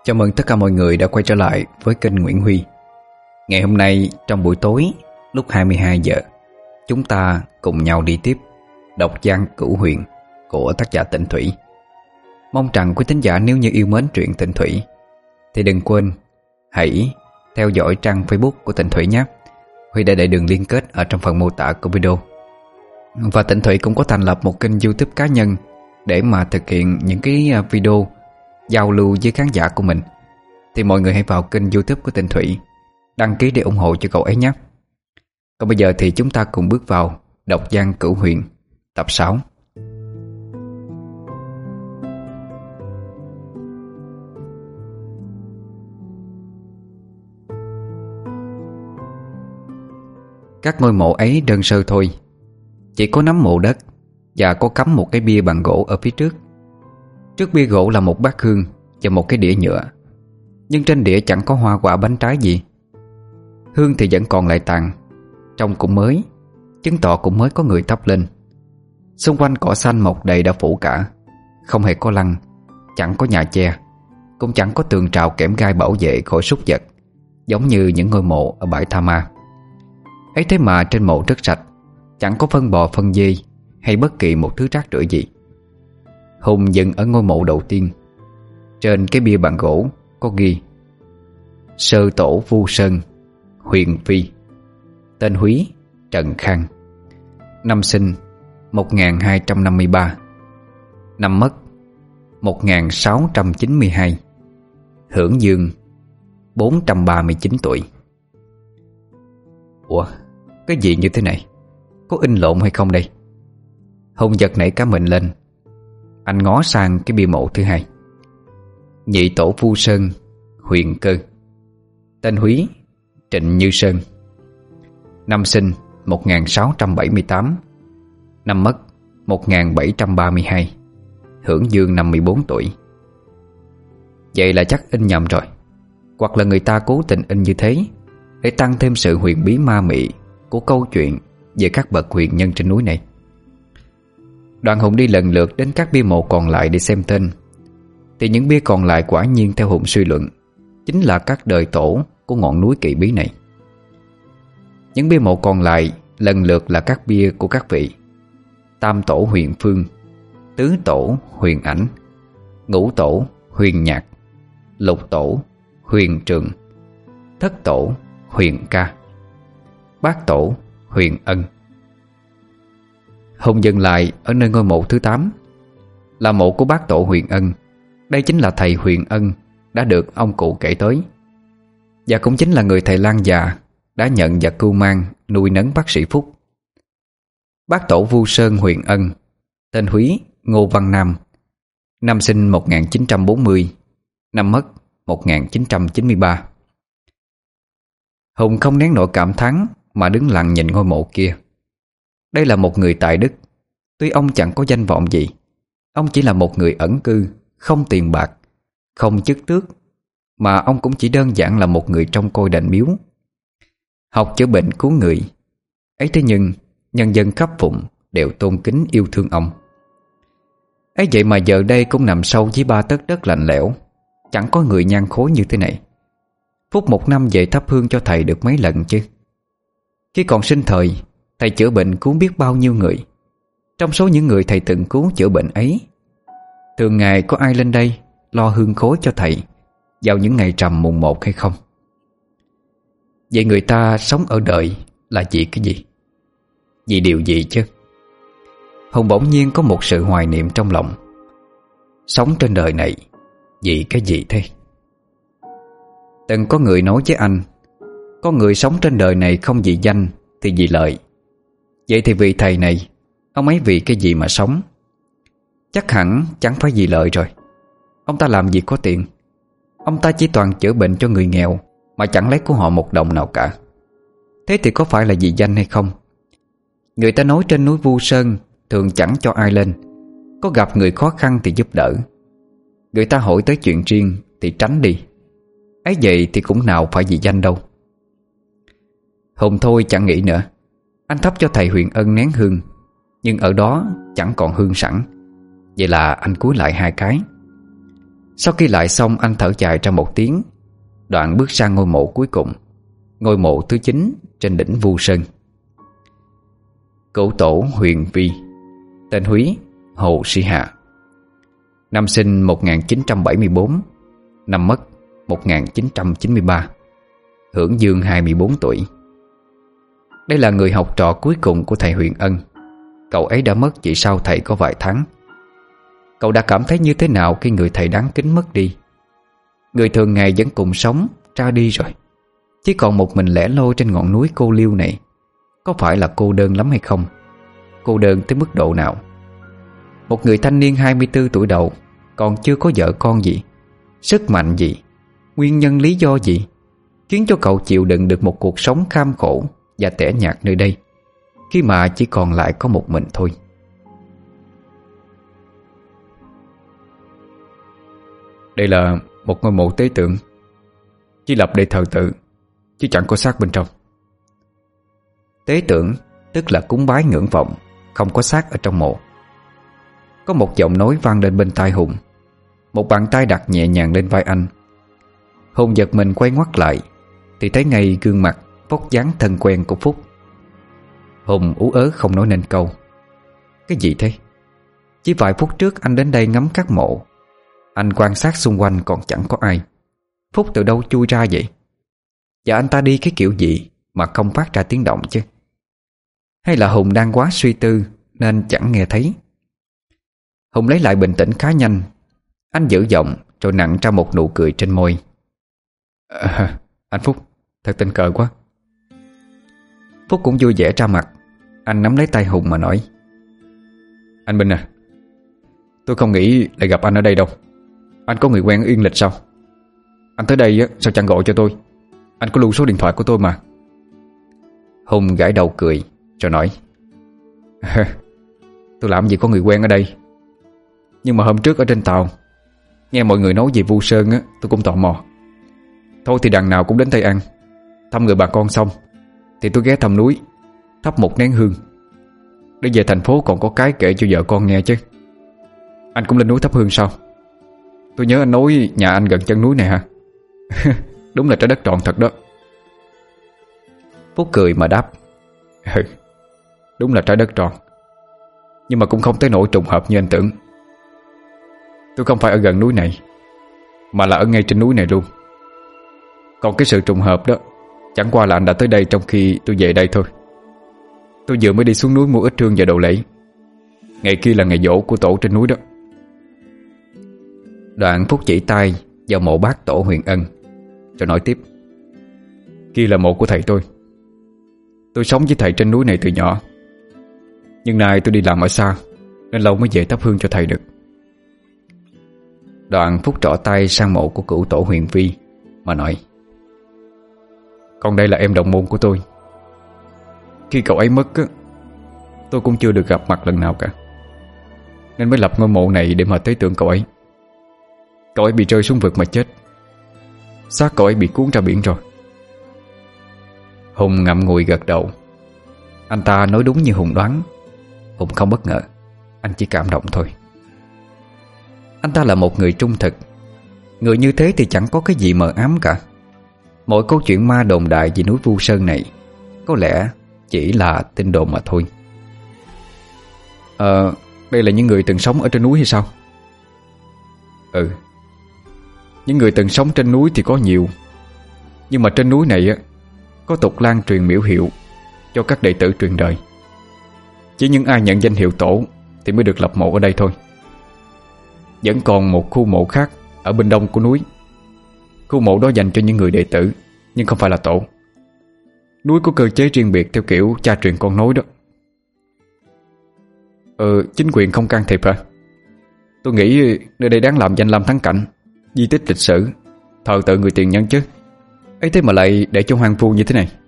Chào mừng tất cả mọi người đã quay trở lại với kênh Nguyễn Huy. Ngày hôm nay trong buổi tối lúc 22 giờ, chúng ta cùng nhau đi tiếp đọc Giang Cửu Huyền của tác giả Tịnh Thủy. Mong rằng quý thính giả nếu như yêu mến truyện Tịnh Thủy thì đừng quên hãy theo dõi trang Facebook của Tịnh Thủy nhé. Huy đã để đường liên kết ở trong phần mô tả của video. Và Tịnh Thủy cũng có thành lập một kênh YouTube cá nhân để mà thực hiện những cái video giao lưu với khán giả của mình. Thì mọi người hãy vào kênh YouTube của Tịnh Thủy, đăng ký để ủng hộ cho cậu ấy nhé. Còn bây giờ thì chúng ta cùng bước vào đọc Giang Cửu Huyền tập 6. Các ngôi mộ ấy đơn sơ thôi, chỉ có nắm mộ đất và có cắm một cái bia bằng gỗ ở phía trước. Trước bia gỗ là một bát hương và một cái đĩa nhựa, nhưng trên đĩa chẳng có hoa quả bánh trái gì. Hương thì vẫn còn lại tàn, trông cũng mới, chứng tỏ cũng mới có người thắp lên. Xung quanh cỏ xanh mọc đầy đã phủ cả, không hề có lăng, chẳng có nhà che, cũng chẳng có tường rào kẽm gai bảo vệ khỏi súc vật, giống như những ngôi mộ ở bãi Tha Ma. Ấy thế mà trên mộ rất sạch, chẳng có phân bò phân dê hay bất kỳ một thứ rác rưởi gì. Hùng dừng ở ngôi mộ đầu tiên. Trên cái bia bằng gỗ có ghi: Sơ tổ Vu Sơn, Huyền Phi, tên Húy, Trần Khang, năm sinh 1253, năm mất 1692, hưởng dương 439 tuổi. Ủa, cái gì như thế này? Có in lộn hay không đây? Hùng giật nảy cả mình lên. Anh ngó sang cái bia mộ thứ hai: Nhị tổ Vu Sơn, Huyền Cơ, tên Húy, Trịnh Như Sơn, năm sinh 1678, năm mất 1732, hưởng dương 54 tuổi. Vậy là chắc in nhầm rồi, hoặc là người ta cố tình in như thế để tăng thêm sự huyền bí ma mị của câu chuyện về các bậc huyền nhân trên núi này. Đoàn Hùng đi lần lượt đến các bia mộ còn lại để xem tên. Thì những bia còn lại quả nhiên theo Hùng suy luận chính là các đời tổ của ngọn núi kỳ bí này. Những bia mộ còn lại lần lượt là các bia của các vị: Tam tổ Huyền Phương, Tứ tổ Huyền Ảnh, Ngũ tổ Huyền Nhạc, Lục tổ Huyền Trường, Thất tổ Huyền Ca, Bát tổ Huyền Ân. Hùng dừng lại ở nơi ngôi mộ thứ 8, là mộ của bác tổ Huyền Ân. Đây chính là thầy Huyền Ân đã được ông cụ kể tới, và cũng chính là người thầy lang già đã nhận và cưu mang nuôi nấng bác sĩ Phúc. Bác tổ Vu Sơn Huyền Ân, tên Húy, Ngô Văn Nam, năm sinh 1940, năm mất 1993. Hùng không nén nổi cảm thán mà đứng lặng nhìn ngôi mộ kia. Đây là một người tài đức. Tuy ông chẳng có danh vọng gì, ông chỉ là một người ẩn cư, không tiền bạc, không chức tước, mà ông cũng chỉ đơn giản là một người trong coi đền miếu, học chữa bệnh cứu người. Ấy thế nhưng nhân dân khắp phụng đều tôn kính yêu thương ông. Ấy vậy mà giờ đây cũng nằm sâu dưới 3 tấc đất lạnh lẽo, chẳng có người nhan khối như thế này. Phúc một năm về thắp hương cho thầy được mấy lần chứ? Khi còn sinh thời, thầy chữa bệnh cứu biết bao nhiêu người. Trong số những người thầy từng cứu chữa bệnh ấy, thường ngày có ai lên đây lo hương khối cho thầy vào những ngày rằm mùng 1 hay không? Vậy người ta sống ở đời là vì cái gì? Vì điều gì chứ? Hùng bỗng nhiên có một sự hoài niệm trong lòng. Sống trên đời này vì cái gì thế? Từng có người nói với anh, có người sống trên đời này không vì danh thì vì lợi. Vậy thì vị thầy này, ông ấy vì cái gì mà sống? Chắc hẳn chẳng phải vì lợi rồi. Ông ta làm gì có tiền. Ông ta chỉ toàn chữa bệnh cho người nghèo, mà chẳng lấy của họ một đồng nào cả. Thế thì có phải là vì danh hay không? Người ta nói trên núi Vu Sơn thường chẳng cho ai lên, có gặp người khó khăn thì giúp đỡ. Người ta hỏi tới chuyện riêng thì tránh đi. Ấy vậy thì cũng nào phải vì danh đâu. Hùng thôi chẳng nghĩ nữa. Anh thắp cho thầy Huyền Ân nén hương, nhưng ở đó chẳng còn hương sẵn. Vậy là anh cúi lại 2 cái. Sau khi lại xong, anh thở dài ra một tiếng, đoạn bước sang ngôi mộ cuối cùng, ngôi mộ thứ 9 trên đỉnh Vu Sơn. Cửu tổ Huyền Vi, tên Húy, Hồ Sĩ Hạ. Năm sinh 1974, năm mất 1993, hưởng dương 24 tuổi. Đây là người học trò cuối cùng của thầy Huyền Ân. Cậu ấy đã mất chỉ sau thầy có vài tháng. Cậu đã cảm thấy như thế nào khi người thầy đáng kính mất đi? Người thường ngày vẫn cùng sống ra đi rồi, chỉ còn một mình lẻ loi trên ngọn núi cô liêu này. Có phải là cô đơn lắm hay không? Cô đơn tới mức độ nào? Một người thanh niên 24 tuổi đầu, còn chưa có vợ con gì, sức mạnh gì, nguyên nhân lý do gì khiến cho cậu chịu đựng được một cuộc sống kham khổ và tẻ nhạt nơi đây, khi mà chỉ còn lại có một mình thôi. Đây là một ngôi mộ tế tượng, chỉ lập để thờ tự, chứ chẳng có xác bên trong. Tế tượng tức là cúng bái ngưỡng vọng, không có xác ở trong mộ. Có một giọng nói vang lên bên tai Hùng. Một bàn tay đặt nhẹ nhàng lên vai anh. Hùng giật mình quay ngoắt lại thì thấy ngay gương mặt vóc dáng thân quen của Phúc. Hùng ú ớ không nói nên câu. Cái gì thế? Chỉ vài phút trước anh đến đây ngắm các mộ, anh quan sát xung quanh còn chẳng có ai. Phúc từ đâu chui ra vậy? Và anh ta đi cái kiểu gì mà không phát ra tiếng động chứ? Hay là Hùng đang quá suy tư nên chẳng nghe thấy? Hùng lấy lại bình tĩnh khá nhanh. Anh giữ giọng rồi nặn ra một nụ cười trên môi. Anh Phúc, thật tình cờ quá. Phúc cũng vui vẻ ra mặt. Anh nắm lấy tay Hùng mà nói: Anh Minh à, tôi không nghĩ lại gặp anh ở đây đâu. Anh có người quen ở Yên Lịch sao? Anh tới đây sao chẳng gọi cho tôi? Anh có lưu số điện thoại của tôi mà. Hùng gãi đầu cười rồi nói: Tôi làm gì có người quen ở đây. Nhưng mà hôm trước ở trên tàu nghe mọi người nói về Vu Sơn á, tôi cũng tò mò. Thôi thì đằng nào cũng đến Tây An, thăm người bà con xong thì tôi ghé thăm núi, thắp một nén hương, để về thành phố còn có cái kể cho vợ con nghe chứ. Anh cũng lên núi thắp hương sao? Tôi nhớ anh nói nhà anh gần chân núi này hả? Đúng là trái đất tròn thật đó. Phúc cười mà đáp: Đúng là trái đất tròn, nhưng mà cũng không tới nỗi trùng hợp như anh tưởng. Tôi không phải ở gần núi này, mà là ở ngay trên núi này luôn. Còn cái sự trùng hợp đó chẳng qua là anh đã tới đây trong khi tôi về đây thôi. Tôi vừa mới đi xuống núi mua ít hương và đồ lễ. Ngày kia là ngày giỗ của tổ trên núi đó. Đoạn Phúc chỉ tay vào mộ bác tổ Huyền Ân rồi nói tiếp: Kia là mộ của thầy tôi. Tôi sống với thầy trên núi này từ nhỏ, nhưng nay tôi đi làm ở xa nên lâu mới về thắp hương cho thầy được. Đoạn Phúc trỏ tay sang mộ của cửu tổ Huyền Vi mà nói: Còn đây là em đồng môn của tôi. Khi cậu ấy mất á, tôi cũng chưa được gặp mặt lần nào cả, nên mới lập ngôi mộ này để mà tế tượng cậu ấy. Cậu ấy bị rơi xuống vực mà chết. Xác cậu ấy bị cuốn ra biển rồi. Hùng ngậm ngùi gật đầu. Anh ta nói đúng như Hùng đoán. Hùng không bất ngờ, anh chỉ cảm động thôi. Anh ta là một người trung thực. Người như thế thì chẳng có cái gì mờ ám cả. Mọi câu chuyện ma đồn đại về núi Vu Sơn này có lẽ chỉ là tin đồn mà thôi. Đây là những người từng sống ở trên núi hay sao? Ừ. Những người từng sống trên núi thì có nhiều, nhưng mà trên núi này có tục lan truyền miễu hiệu cho các đệ tử truyền đời. Chỉ những ai nhận danh hiệu tổ thì mới được lập mộ ở đây thôi. Vẫn còn một khu mộ khác ở bên đông của núi. Khu mộ đó dành cho những người đệ tử, nhưng không phải là tổ. Núi có cơ chế riêng biệt theo kiểu cha truyền con nối đó. Chính quyền không can thiệp hả? Tôi nghĩ nơi đây đáng làm danh lam thắng cảnh, di tích lịch sử, thờ tự người tiền nhân chứ. Ấy thế mà lại để cho hoang vu như thế này.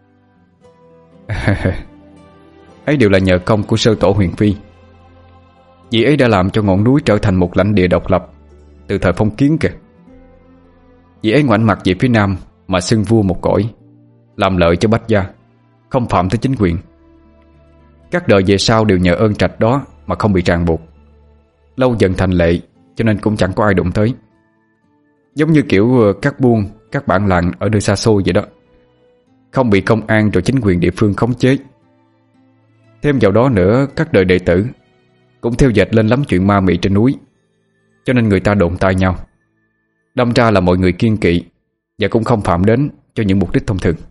Ấy đều là nhờ công của sư tổ Huyền Phi. Vì ấy đã làm cho ngọn núi trở thành một lãnh địa độc lập từ thời phong kiến kìa. Vì ấy ngoảnh mặt về phía nam mà xưng vua một cõi, làm lợi cho bách gia, không phạm tới chính quyền. Các đời về sau đều nhờ ơn trạch đó mà không bị ràng buộc. Lâu dần thành lệ, cho nên cũng chẳng có ai đụng tới. Giống như kiểu các buôn, các bản làng ở nơi xa xôi vậy đó. Không bị công an rồi chính quyền địa phương khống chế. Thêm vào đó nữa, các đời đệ tử cũng theo dệt lên lắm chuyện ma mị trên núi, cho nên người ta đồn tai nhau. Đâm ra là mọi người kiêng kỵ và cũng không phạm đến cho những mục đích thông thường.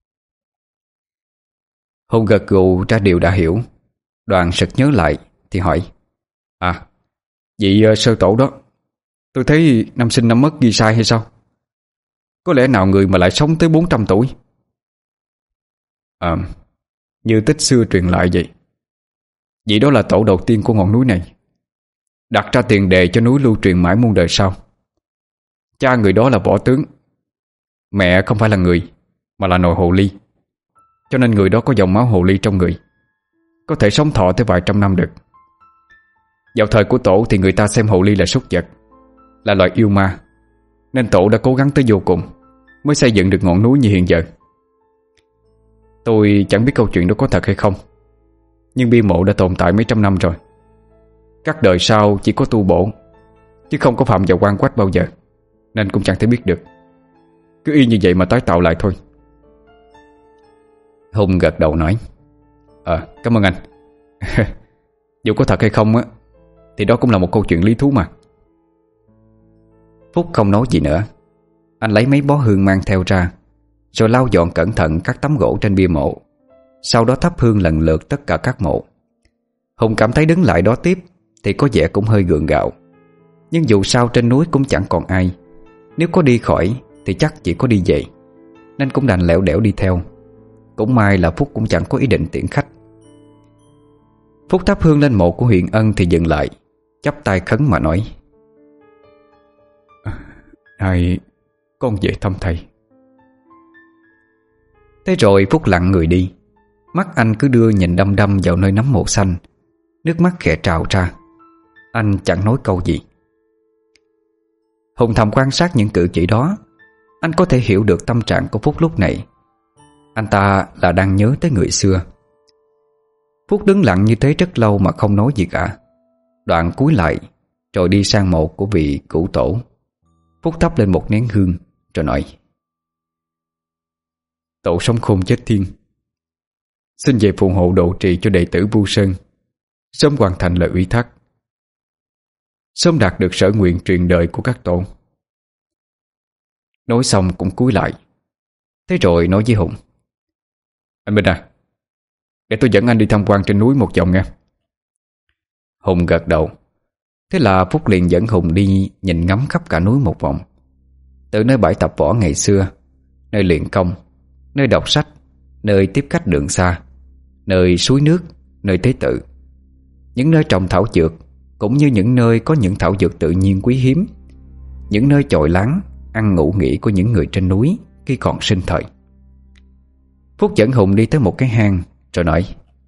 Hùng gật gù ra điều đã hiểu. Đoàn sực nhớ lại thì hỏi: À, vị sư tổ đó, tôi thấy năm sinh năm mất ghi sai hay sao? Có lẽ nào người mà lại sống tới 400 tuổi? Như tích xưa truyền lại vậy. Vị đó là tổ đầu tiên của ngọn núi này, đặt ra tiền đề cho núi lưu truyền mãi muôn đời sau. Cha người đó là võ tướng, mẹ không phải là người mà là nồi hồ ly, cho nên người đó có dòng máu hồ ly trong người, có thể sống thọ tới vài trăm năm được. Vào thời của tổ thì người ta xem hồ ly là súc vật, là loại yêu ma, nên tổ đã cố gắng tới vô cùng mới xây dựng được ngọn núi như hiện giờ. Tôi chẳng biết câu chuyện đó có thật hay không, nhưng bia mộ đã tồn tại mấy trăm năm rồi. Các đời sau chỉ có tu bổ, chứ không có phạm vào quan quách bao giờ, nên cũng chẳng thể biết được. Cứ y như vậy mà tái tạo lại thôi. Hùng gật đầu nói: Cảm ơn anh. Dù có thật hay không á, thì đó cũng là một câu chuyện lý thú mà. Phúc không nói gì nữa. Anh lấy mấy bó hương mang theo ra, rồi lau dọn cẩn thận các tấm gỗ trên bia mộ. Sau đó thắp hương lần lượt tất cả các mộ. Hùng cảm thấy đứng lại đó tiếp thì có vẻ cũng hơi gượng gạo. Nhưng dù sao trên núi cũng chẳng còn ai, nếu có đi khỏi thì chắc chỉ có đi về, nên cũng đành lẻo đẻo đi theo. Cũng may là Phúc cũng chẳng có ý định tiễn khách. Phúc thắp hương lên mộ của Huyền Ân thì dừng lại, chắp tay khấn mà nói: Này, con về thăm thầy. Thế rồi Phúc lặng người đi. Mắt anh cứ đưa nhìn đăm đăm vào nơi nấm mộ xanh. Nước mắt khẽ trào ra. Anh chẳng nói câu gì. Hùng thầm quan sát những cử chỉ đó. Anh có thể hiểu được tâm trạng của Phúc lúc này. Anh ta là đang nhớ tới người xưa. Phúc đứng lặng như thế rất lâu mà không nói gì cả. Đoạn cúi lại rồi đi sang mộ của vị cửu tổ. Phúc thắp lên một nén hương rồi nói: Tổ sống khôn chết thiên, xin về phù hộ độ trì cho đệ tử Vu Sơn sớm hoàn thành lời ủy thác, sớm đạt được sở nguyện truyền đời của các tổ. Nói xong cũng cúi lại. Thế rồi nói với Hùng: Anh Minh à, để tôi dẫn anh đi tham quan trên núi một vòng nha. Hùng gật đầu. Thế là Phúc liền dẫn Hùng đi nhìn ngắm khắp cả núi một vòng. Từ nơi bãi tập võ ngày xưa, nơi luyện công, nơi đọc sách, nơi tiếp khách đường xa, nơi suối nước, nơi tế tự, những nơi trồng thảo dược, cũng như những nơi có những thảo dược tự nhiên quý hiếm, những nơi chòi láng, ăn ngủ nghỉ của những người trên núi khi còn sinh thời. Phúc dẫn Hùng đi tới một cái hang rồi nói: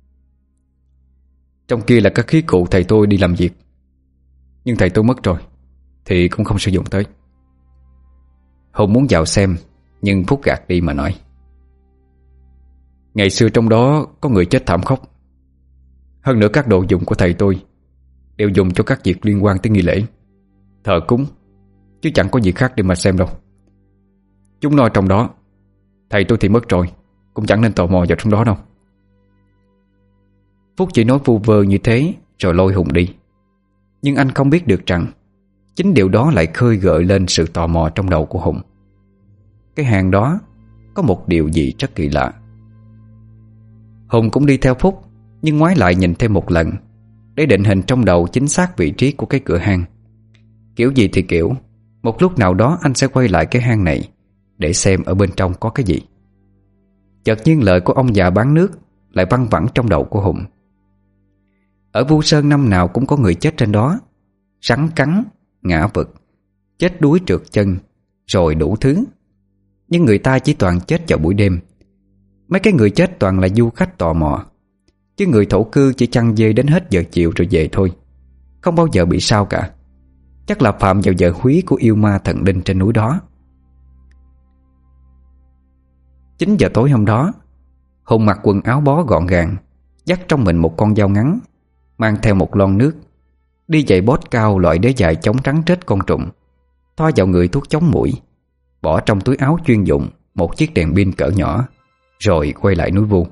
Trong kia là các khí cụ thầy tôi đi làm việc, nhưng thầy tôi mất rồi thì cũng không sử dụng tới. Hùng muốn vào xem, nhưng Phúc gạt đi mà nói: Ngày xưa trong đó có người chết thảm khốc. Hơn nữa các đồ dùng của thầy tôi đều dùng cho các việc liên quan tới nghi lễ, thờ cúng, chứ chẳng có gì khác để mà xem đâu. Chúng nói trong đó, thầy tôi thì mất rồi, cũng chẳng nên tò mò vào trong đó đâu. Phúc chỉ nói vu vơ như thế rồi lôi Hùng đi. Nhưng anh không biết được rằng chính điều đó lại khơi gợi lên sự tò mò trong đầu của Hùng. Cái hang đó có một điều gì rất kỳ lạ. Hùng cũng đi theo Phúc, nhưng ngoái lại nhìn thêm một lần để định hình trong đầu chính xác vị trí của cái cửa hang. Kiểu gì thì kiểu, một lúc nào đó anh sẽ quay lại cái hang này để xem ở bên trong có cái gì. Chợt nhiên lời của ông già bán nước lại văng vẳng trong đầu của Hùng. Ở Vu Sơn năm nào cũng có người chết trên đó, rắn cắn, ngã vực, chết đuối trượt chân, rồi đủ thứ. Nhưng người ta chỉ toàn chết vào buổi đêm. Mấy cái người chết toàn là du khách tò mò, chứ người thổ cư chỉ chăn dê đến hết giờ chiều rồi về thôi, không bao giờ bị sao cả. Chắc là phạm vào giờ húy của yêu ma thần linh trên núi đó. 9 giờ tối hôm đó, Hùng mặc quần áo bó gọn gàng, dắt trong mình một con dao ngắn, mang theo một lon nước, đi giày bốt cao loại đế dài chống rắn rết côn trùng, thoa vào người thuốc chống muỗi, bỏ trong túi áo chuyên dụng một chiếc đèn pin cỡ nhỏ, rồi quay lại núi Vu.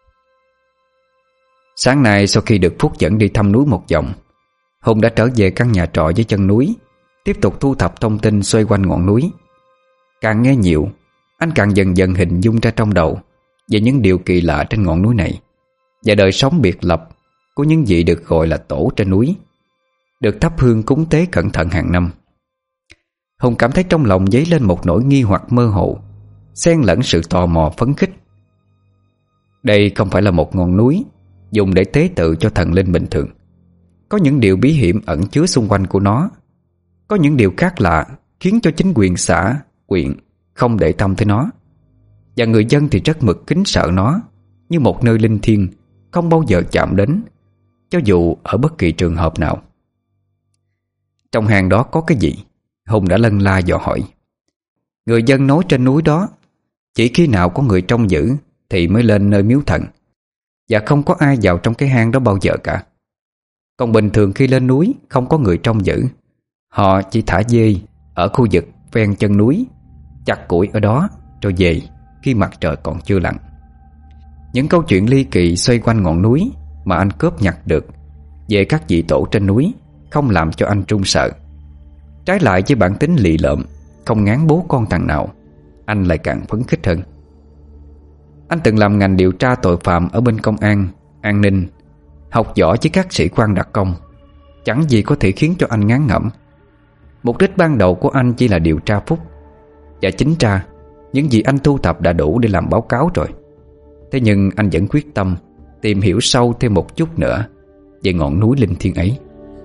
Sáng nay sau khi được Phúc dẫn đi thăm núi một vòng, Hùng đã trở về căn nhà trọ dưới chân núi, tiếp tục thu thập thông tin xoay quanh ngọn núi. Càng nghe nhiều, anh càng dần dần hình dung ra trong đầu về những điều kỳ lạ trên ngọn núi này và đời sống biệt lập của những vị được gọi là tổ trên núi, được thắp hương cúng tế cẩn thận hàng năm. Hùng cảm thấy trong lòng dấy lên một nỗi nghi hoặc mơ hồ, xen lẫn sự tò mò phấn khích. Đây không phải là một ngọn núi dùng để tế tự cho thần linh bình thường. Có những điều bí hiểm ẩn chứa xung quanh của nó. Có những điều khác lạ khiến cho chính quyền xã, huyện không để tâm tới nó. Và người dân thì rất mực kính sợ nó như một nơi linh thiêng, không bao giờ chạm đến, cho dù ở bất kỳ trường hợp nào. Trong hang đó có cái gì? Hùng đã lân la dò hỏi. Người dân nói trên núi đó chỉ khi nào có người trông giữ thì mới lên nơi miếu thần, và không có ai vào trong cái hang đó bao giờ cả. Còn bình thường khi lên núi không có người trông giữ, họ chỉ thả dê ở khu vực ven chân núi, chặt củi ở đó rồi về khi mặt trời còn chưa lặn. Những câu chuyện ly kỳ xoay quanh ngọn núi mà anh cướp nhặt được về các vị tổ trên núi không làm cho anh run sợ. Trái lại với bản tính lì lợm, không ngán bố con thằng nào, anh lại càng phấn khích hơn. Anh từng làm ngành điều tra tội phạm ở bên công an, an ninh, học võ với các sĩ quan đặc công. Chẳng gì có thể khiến cho anh ngán ngẩm. Mục đích ban đầu của anh chỉ là điều tra Phúc, và chính ra những gì anh thu thập đã đủ để làm báo cáo rồi. Thế nhưng anh vẫn quyết tâm tìm hiểu sâu thêm một chút nữa về ngọn núi linh thiêng ấy.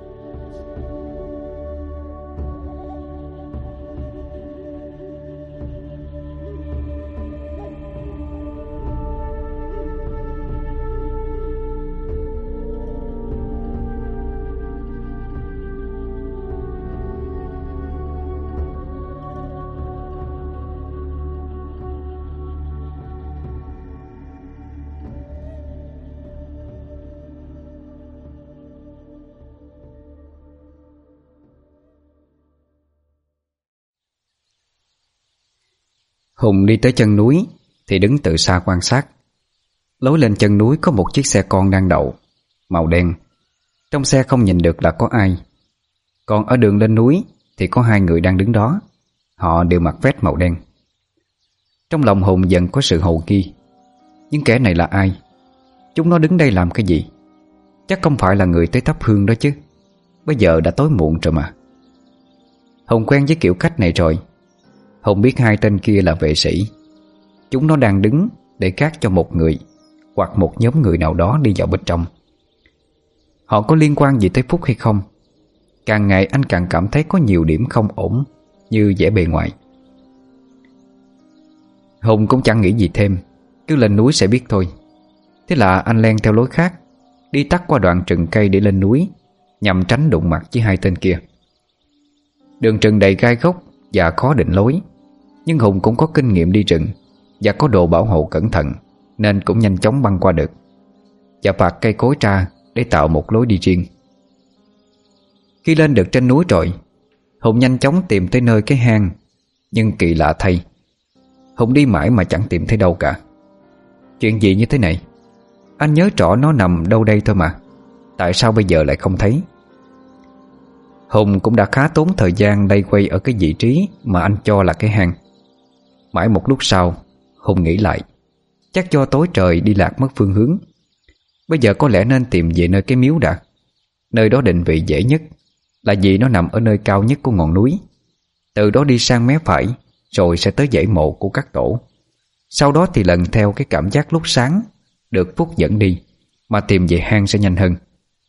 Hùng đi tới chân núi thì đứng từ xa quan sát. Lối lên chân núi có một chiếc xe con đang đậu, màu đen. Trong xe không nhìn được là có ai. Còn ở đường lên núi thì có hai người đang đứng đó. Họ đều mặc vest màu đen. Trong lòng Hùng dần có sự hồ nghi. Những kẻ này là ai? Chúng nó đứng đây làm cái gì? Chắc không phải là người tới thắp hương đó chứ. Bây giờ đã tối muộn rồi mà. Hùng quen với kiểu cách này rồi. Hùng biết hai tên kia là vệ sĩ. Chúng nó đang đứng để gác cho một người hoặc một nhóm người nào đó đi vào bên trong. Họ có liên quan gì tới Phúc hay không? Càng ngày anh càng cảm thấy có nhiều điểm không ổn như vẻ bề ngoài. Hùng cũng chẳng nghĩ gì thêm, cứ lên núi sẽ biết thôi. Thế là anh len theo lối khác, đi tắt qua đoạn rừng cây để lên núi, nhằm tránh đụng mặt với hai tên kia. Đường rừng đầy gai góc và khó định lối, nhưng Hùng cũng có kinh nghiệm đi rừng và có đồ bảo hộ cẩn thận, nên cũng nhanh chóng băng qua được và phạt cây cối ra để tạo một lối đi riêng. Khi lên được trên núi rồi, Hùng nhanh chóng tìm tới nơi cái hang. Nhưng kỳ lạ thay, Hùng đi mãi mà chẳng tìm thấy đâu cả. Chuyện gì như thế này? Anh nhớ rõ nó nằm đâu đây thôi mà, tại sao bây giờ lại không thấy? Hùng cũng đã khá tốn thời gian lay quay ở cái vị trí mà anh cho là cái hang. Mãi một lúc sau, Hùng nghĩ lại, chắc do tối trời đi lạc mất phương hướng. Bây giờ có lẽ nên tìm về nơi cái miếu đã. Nơi đó định vị dễ nhất, là vì nó nằm ở nơi cao nhất của ngọn núi. Từ đó đi sang mé phải, rồi sẽ tới dãy mộ của các tổ. Sau đó thì lần theo cái cảm giác lúc sáng được Phúc dẫn đi, mà tìm về hang sẽ nhanh hơn.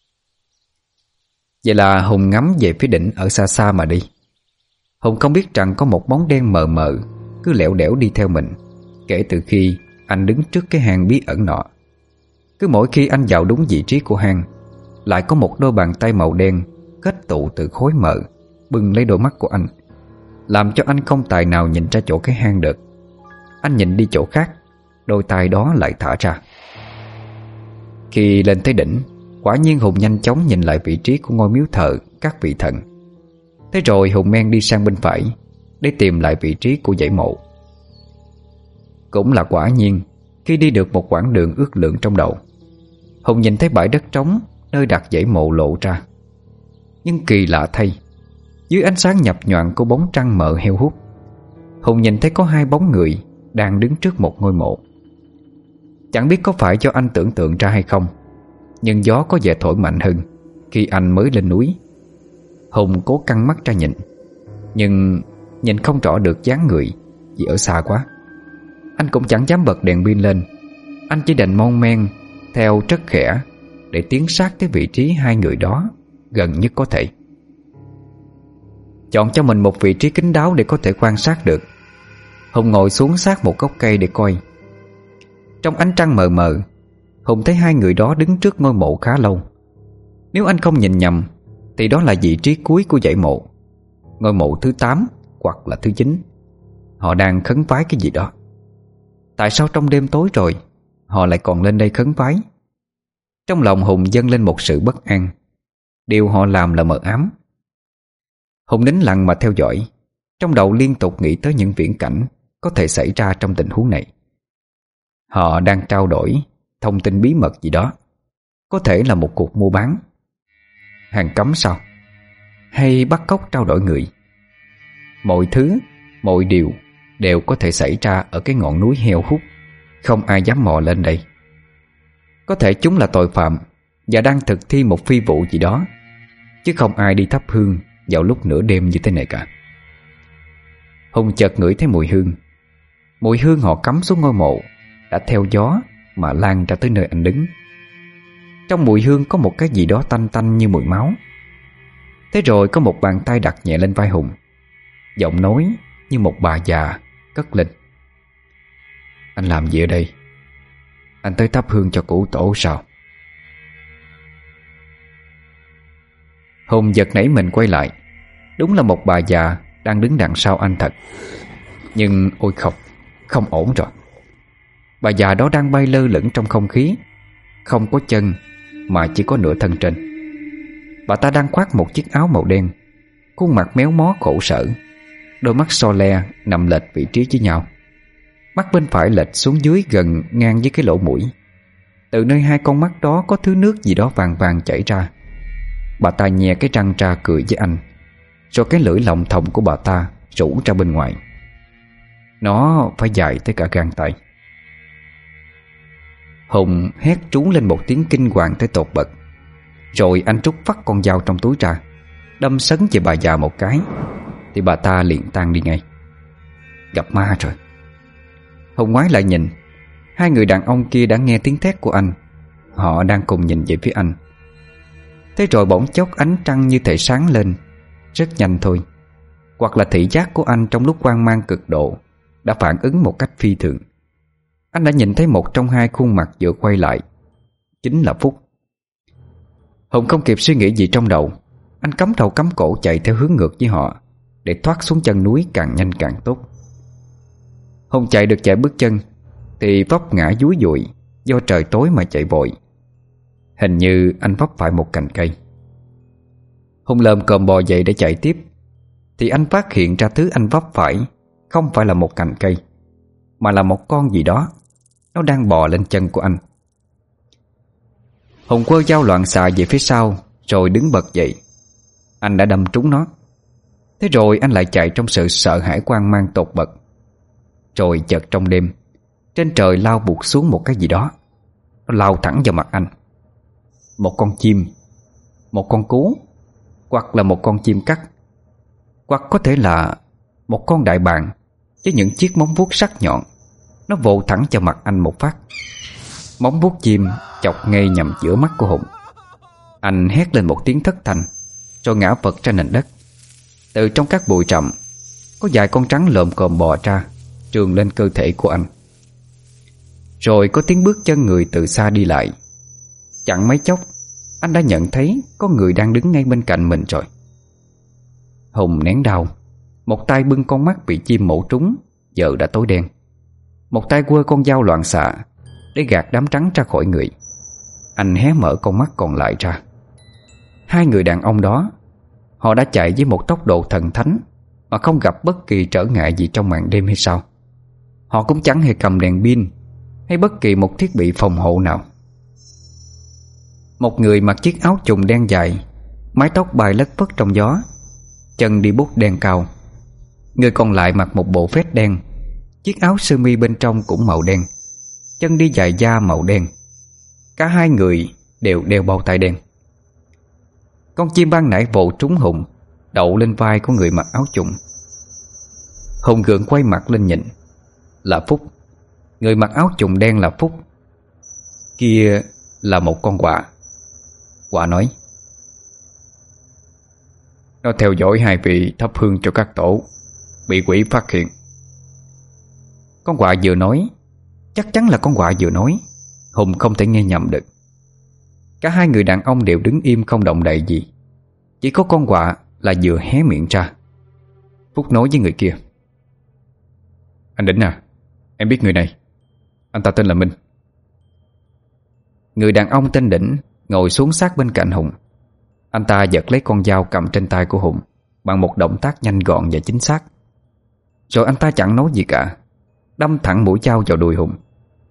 Vậy là Hùng ngắm về phía đỉnh ở xa xa mà đi. Hùng không biết rằng có một bóng đen mờ mờ cứ lẻo đẻo đi theo mình kể từ khi anh đứng trước cái hang bí ẩn nọ. Cứ mỗi khi anh vào đúng vị trí của hang, lại có một đôi bàn tay màu đen kết tụ từ khối mờ bưng lấy đôi mắt của anh, làm cho anh không tài nào nhìn ra chỗ cái hang được. Anh nhìn đi chỗ khác, đôi tay đó lại thả ra. Khi lên tới đỉnh, quả nhiên Hùng nhanh chóng nhìn lại vị trí của ngôi miếu thờ các vị thần. Thế rồi Hùng men đi sang bên phải để tìm lại vị trí của dãy mộ. Cũng là quả nhiên, khi đi được một quãng đường ước lượng trong đầu, Hùng nhìn thấy bãi đất trống nơi đặt dãy mộ lộ ra. Nhưng kỳ lạ thay, dưới ánh sáng nhập nhoạng của bóng trăng mờ heo hút, Hùng nhìn thấy có hai bóng người đang đứng trước một ngôi mộ. Chẳng biết có phải do anh tưởng tượng ra hay không, nhưng gió có vẻ thổi mạnh hơn khi anh mới lên núi. Hùng cố căng mắt ra nhìn, nhưng nhìn không rõ được dáng người vì ở xa quá. Anh cũng chẳng dám bật đèn pin lên. Anh chỉ đành mon men theo rất khẽ để tiến sát tới vị trí hai người đó gần nhất có thể. Chọn cho mình một vị trí kín đáo để có thể quan sát được, Hùng ngồi xuống sát một gốc cây để coi. Trong ánh trăng mờ mờ, Hùng thấy hai người đó đứng trước ngôi mộ khá lâu. Nếu anh không nhìn nhầm thì đó là vị trí cuối của dãy mộ, ngôi mộ thứ 8 hoặc là thứ 9. Họ đang khấn vái cái gì đó. Tại sao trong đêm tối rồi họ lại còn lên đây khấn vái? Trong lòng Hùng dâng lên một sự bất an. Điều họ làm là mờ ám. Hùng nín lặng mà theo dõi, trong đầu liên tục nghĩ tới những viễn cảnh có thể xảy ra trong tình huống này. Họ đang trao đổi thông tin bí mật gì đó. Có thể là một cuộc mua bán, hàng cấm sao? Hay bắt cóc trao đổi người? Mọi thứ, mọi điều đều có thể xảy ra ở cái ngọn núi heo hút. Không ai dám mò lên đây. Có thể chúng là tội phạm và đang thực thi một phi vụ gì đó, chứ không ai đi thắp hương vào lúc nửa đêm như thế này cả. Hùng chợt ngửi thấy mùi hương. Mùi hương họ cắm xuống ngôi mộ đã theo gió mà lan ra tới nơi anh đứng. Trong mùi hương có một cái gì đó tanh tanh như mùi máu. Thế rồi có một bàn tay đặt nhẹ lên vai Hùng. Giọng nói như một bà già cất lên: "Anh làm gì ở đây? Anh tới thắp hương cho cụ tổ sao?" Hùng giật nảy mình quay lại. Đúng là một bà già đang đứng đằng sau anh thật. Nhưng ôi không ổn rồi. Bà già đó đang bay lơ lửng trong không khí, không có chân mà chỉ có nửa thân trên. Bà ta đang khoác một chiếc áo màu đen, khuôn mặt méo mó khổ sở, đôi mắt so le nằm lệch vị trí với nhau. Mắt bên phải lệch xuống dưới gần ngang với cái lỗ mũi. Từ nơi hai con mắt đó có thứ nước gì đó vàng vàng chảy ra. Bà ta nhè cái răng ra cười với anh, rồi cái lưỡi lọng thòng của bà ta rũ ra bên ngoài. Nó phải dài tới cả gang tay. Hùng hét trú lên một tiếng kinh hoàng tới tột bật. Rồi anh trút phắt con dao trong túi ra, đâm sấn về bà già một cái, thì bà ta liền tan đi ngay. Gặp ma rồi. Hùng ngoái lại nhìn. Hai người đàn ông kia đã nghe tiếng thét của anh. Họ đang cùng nhìn về phía anh. Thế rồi bỗng chốc ánh trăng như thể sáng lên. Rất nhanh thôi. Hoặc là thị giác của anh trong lúc hoang mang cực độ đã phản ứng một cách phi thường. Anh đã nhìn thấy một trong hai khuôn mặt vừa quay lại. Chính là Phúc. Hùng không kịp suy nghĩ gì trong đầu. Anh cắm đầu cắm cổ chạy theo hướng ngược với họ, để thoát xuống chân núi càng nhanh càng tốt. Hùng chạy được vài bước chân thì vấp ngã dúi dụi do trời tối mà chạy vội. Hình như anh vấp phải một cành cây. Hùng lồm cồm bò dậy để chạy tiếp, thì anh phát hiện ra thứ anh vấp phải không phải là một cành cây, mà là một con gì đó. Nó đang bò lên chân của anh. Hùng quơ dao loạn xạ về phía sau, rồi đứng bật dậy. Anh đã đâm trúng nó. Thế rồi anh lại chạy trong sự sợ hãi hoang mang tột bật. Rồi chợt trong đêm, trên trời lao vụt xuống một cái gì đó. Nó lao thẳng vào mặt anh. Một con chim, một con cú, hoặc là một con chim cắt, hoặc có thể là một con đại bàng với những chiếc móng vuốt sắc nhọn. Nó vồ thẳng vào mặt anh một phát. Móng vuốt chim chọc ngay nhằm giữa mắt của Hùng. Anh hét lên một tiếng thất thanh, rồi ngã vật ra nền đất. Từ trong các bụi rậm có vài con rắn lồm cồm bò ra, trườn lên cơ thể của anh. Rồi có tiếng bước chân người từ xa đi lại. Chẳng mấy chốc anh đã nhận thấy có người đang đứng ngay bên cạnh mình rồi. Hùng nén đau. Một tay bưng con mắt bị chim mổ trúng, giờ đã tối đen. Một tay quơ con dao loạn xạ để gạt đám trắng ra khỏi người. Anh hé mở con mắt còn lại ra. Hai người đàn ông đó, Họ đã chạy với một tốc độ thần thánh mà không gặp bất kỳ trở ngại gì trong màn đêm hay sao? Họ cũng chẳng hề cầm đèn pin hay bất kỳ một thiết bị phòng hộ nào. Một người mặc chiếc áo chùng đen dài, mái tóc bay lất phất trong gió, chân đi bút đen cao. Người còn lại mặc một bộ vest đen, chiếc áo sơ mi bên trong cũng màu đen, chân đi giày da màu đen. Cả hai người đều đeo bao tay đen. Con chim ban nãy vồ trúng Hùng, đậu lên vai của người mặc áo chùng. Hùng gượng quay mặt lên nhìn. Là Phúc. Người mặc áo chùng đen là Phúc. Kia là một con quạ. Quạ nói: nó theo dõi hai vị thắp hương cho các tổ, bị quỷ phát hiện. Con quạ vừa nói, chắc chắn là con quạ vừa nói, Hùng không thể nghe nhầm được. Cả hai người đàn ông đều đứng im không động đậy gì. Chỉ có con quạ là vừa hé miệng ra. Phúc nói với người kia: anh Đỉnh à, em biết người này. Anh ta tên là Minh. Người đàn ông tên Đỉnh ngồi xuống sát bên cạnh Hùng. Anh ta giật lấy con dao cầm trên tay của Hùng bằng một động tác nhanh gọn và chính xác. Rồi anh ta chẳng nói gì cả, đâm thẳng mũi dao vào đùi Hùng.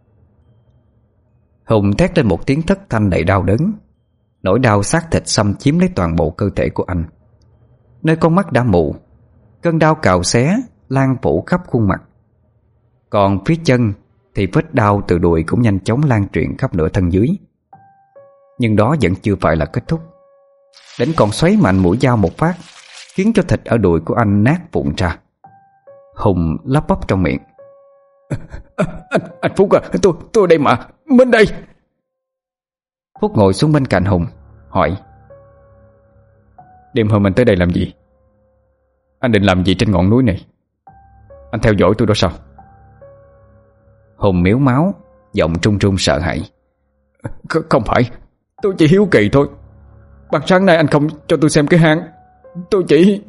Hùng thét lên một tiếng thất thanh đầy đau đớn. Nỗi đau xác thịt xâm chiếm lấy toàn bộ cơ thể của anh. Nơi con mắt đã mù, cơn đau cào xé lan phủ khắp khuôn mặt. Còn phía chân thì vết đau từ đùi cũng nhanh chóng lan truyền khắp nửa thân dưới. Nhưng đó vẫn chưa phải là kết thúc. Đỉnh còn xoáy mạnh mũi dao một phát, khiến cho thịt ở đùi của anh nát vụn ra. Hùng lắp bắp trong miệng: Anh Phúc à, tôi đây mà, Minh đây. Phúc ngồi xuống bên cạnh Hùng, hỏi: đêm hôm anh tới đây làm gì? Anh định làm gì trên ngọn núi này? Anh theo dõi tôi đó sao? Hùng mếu máu, giọng trung trung sợ hãi: Không phải, tôi chỉ hiếu kỳ thôi. Ban sáng nay anh không cho tôi xem cái hang, tôi chỉ...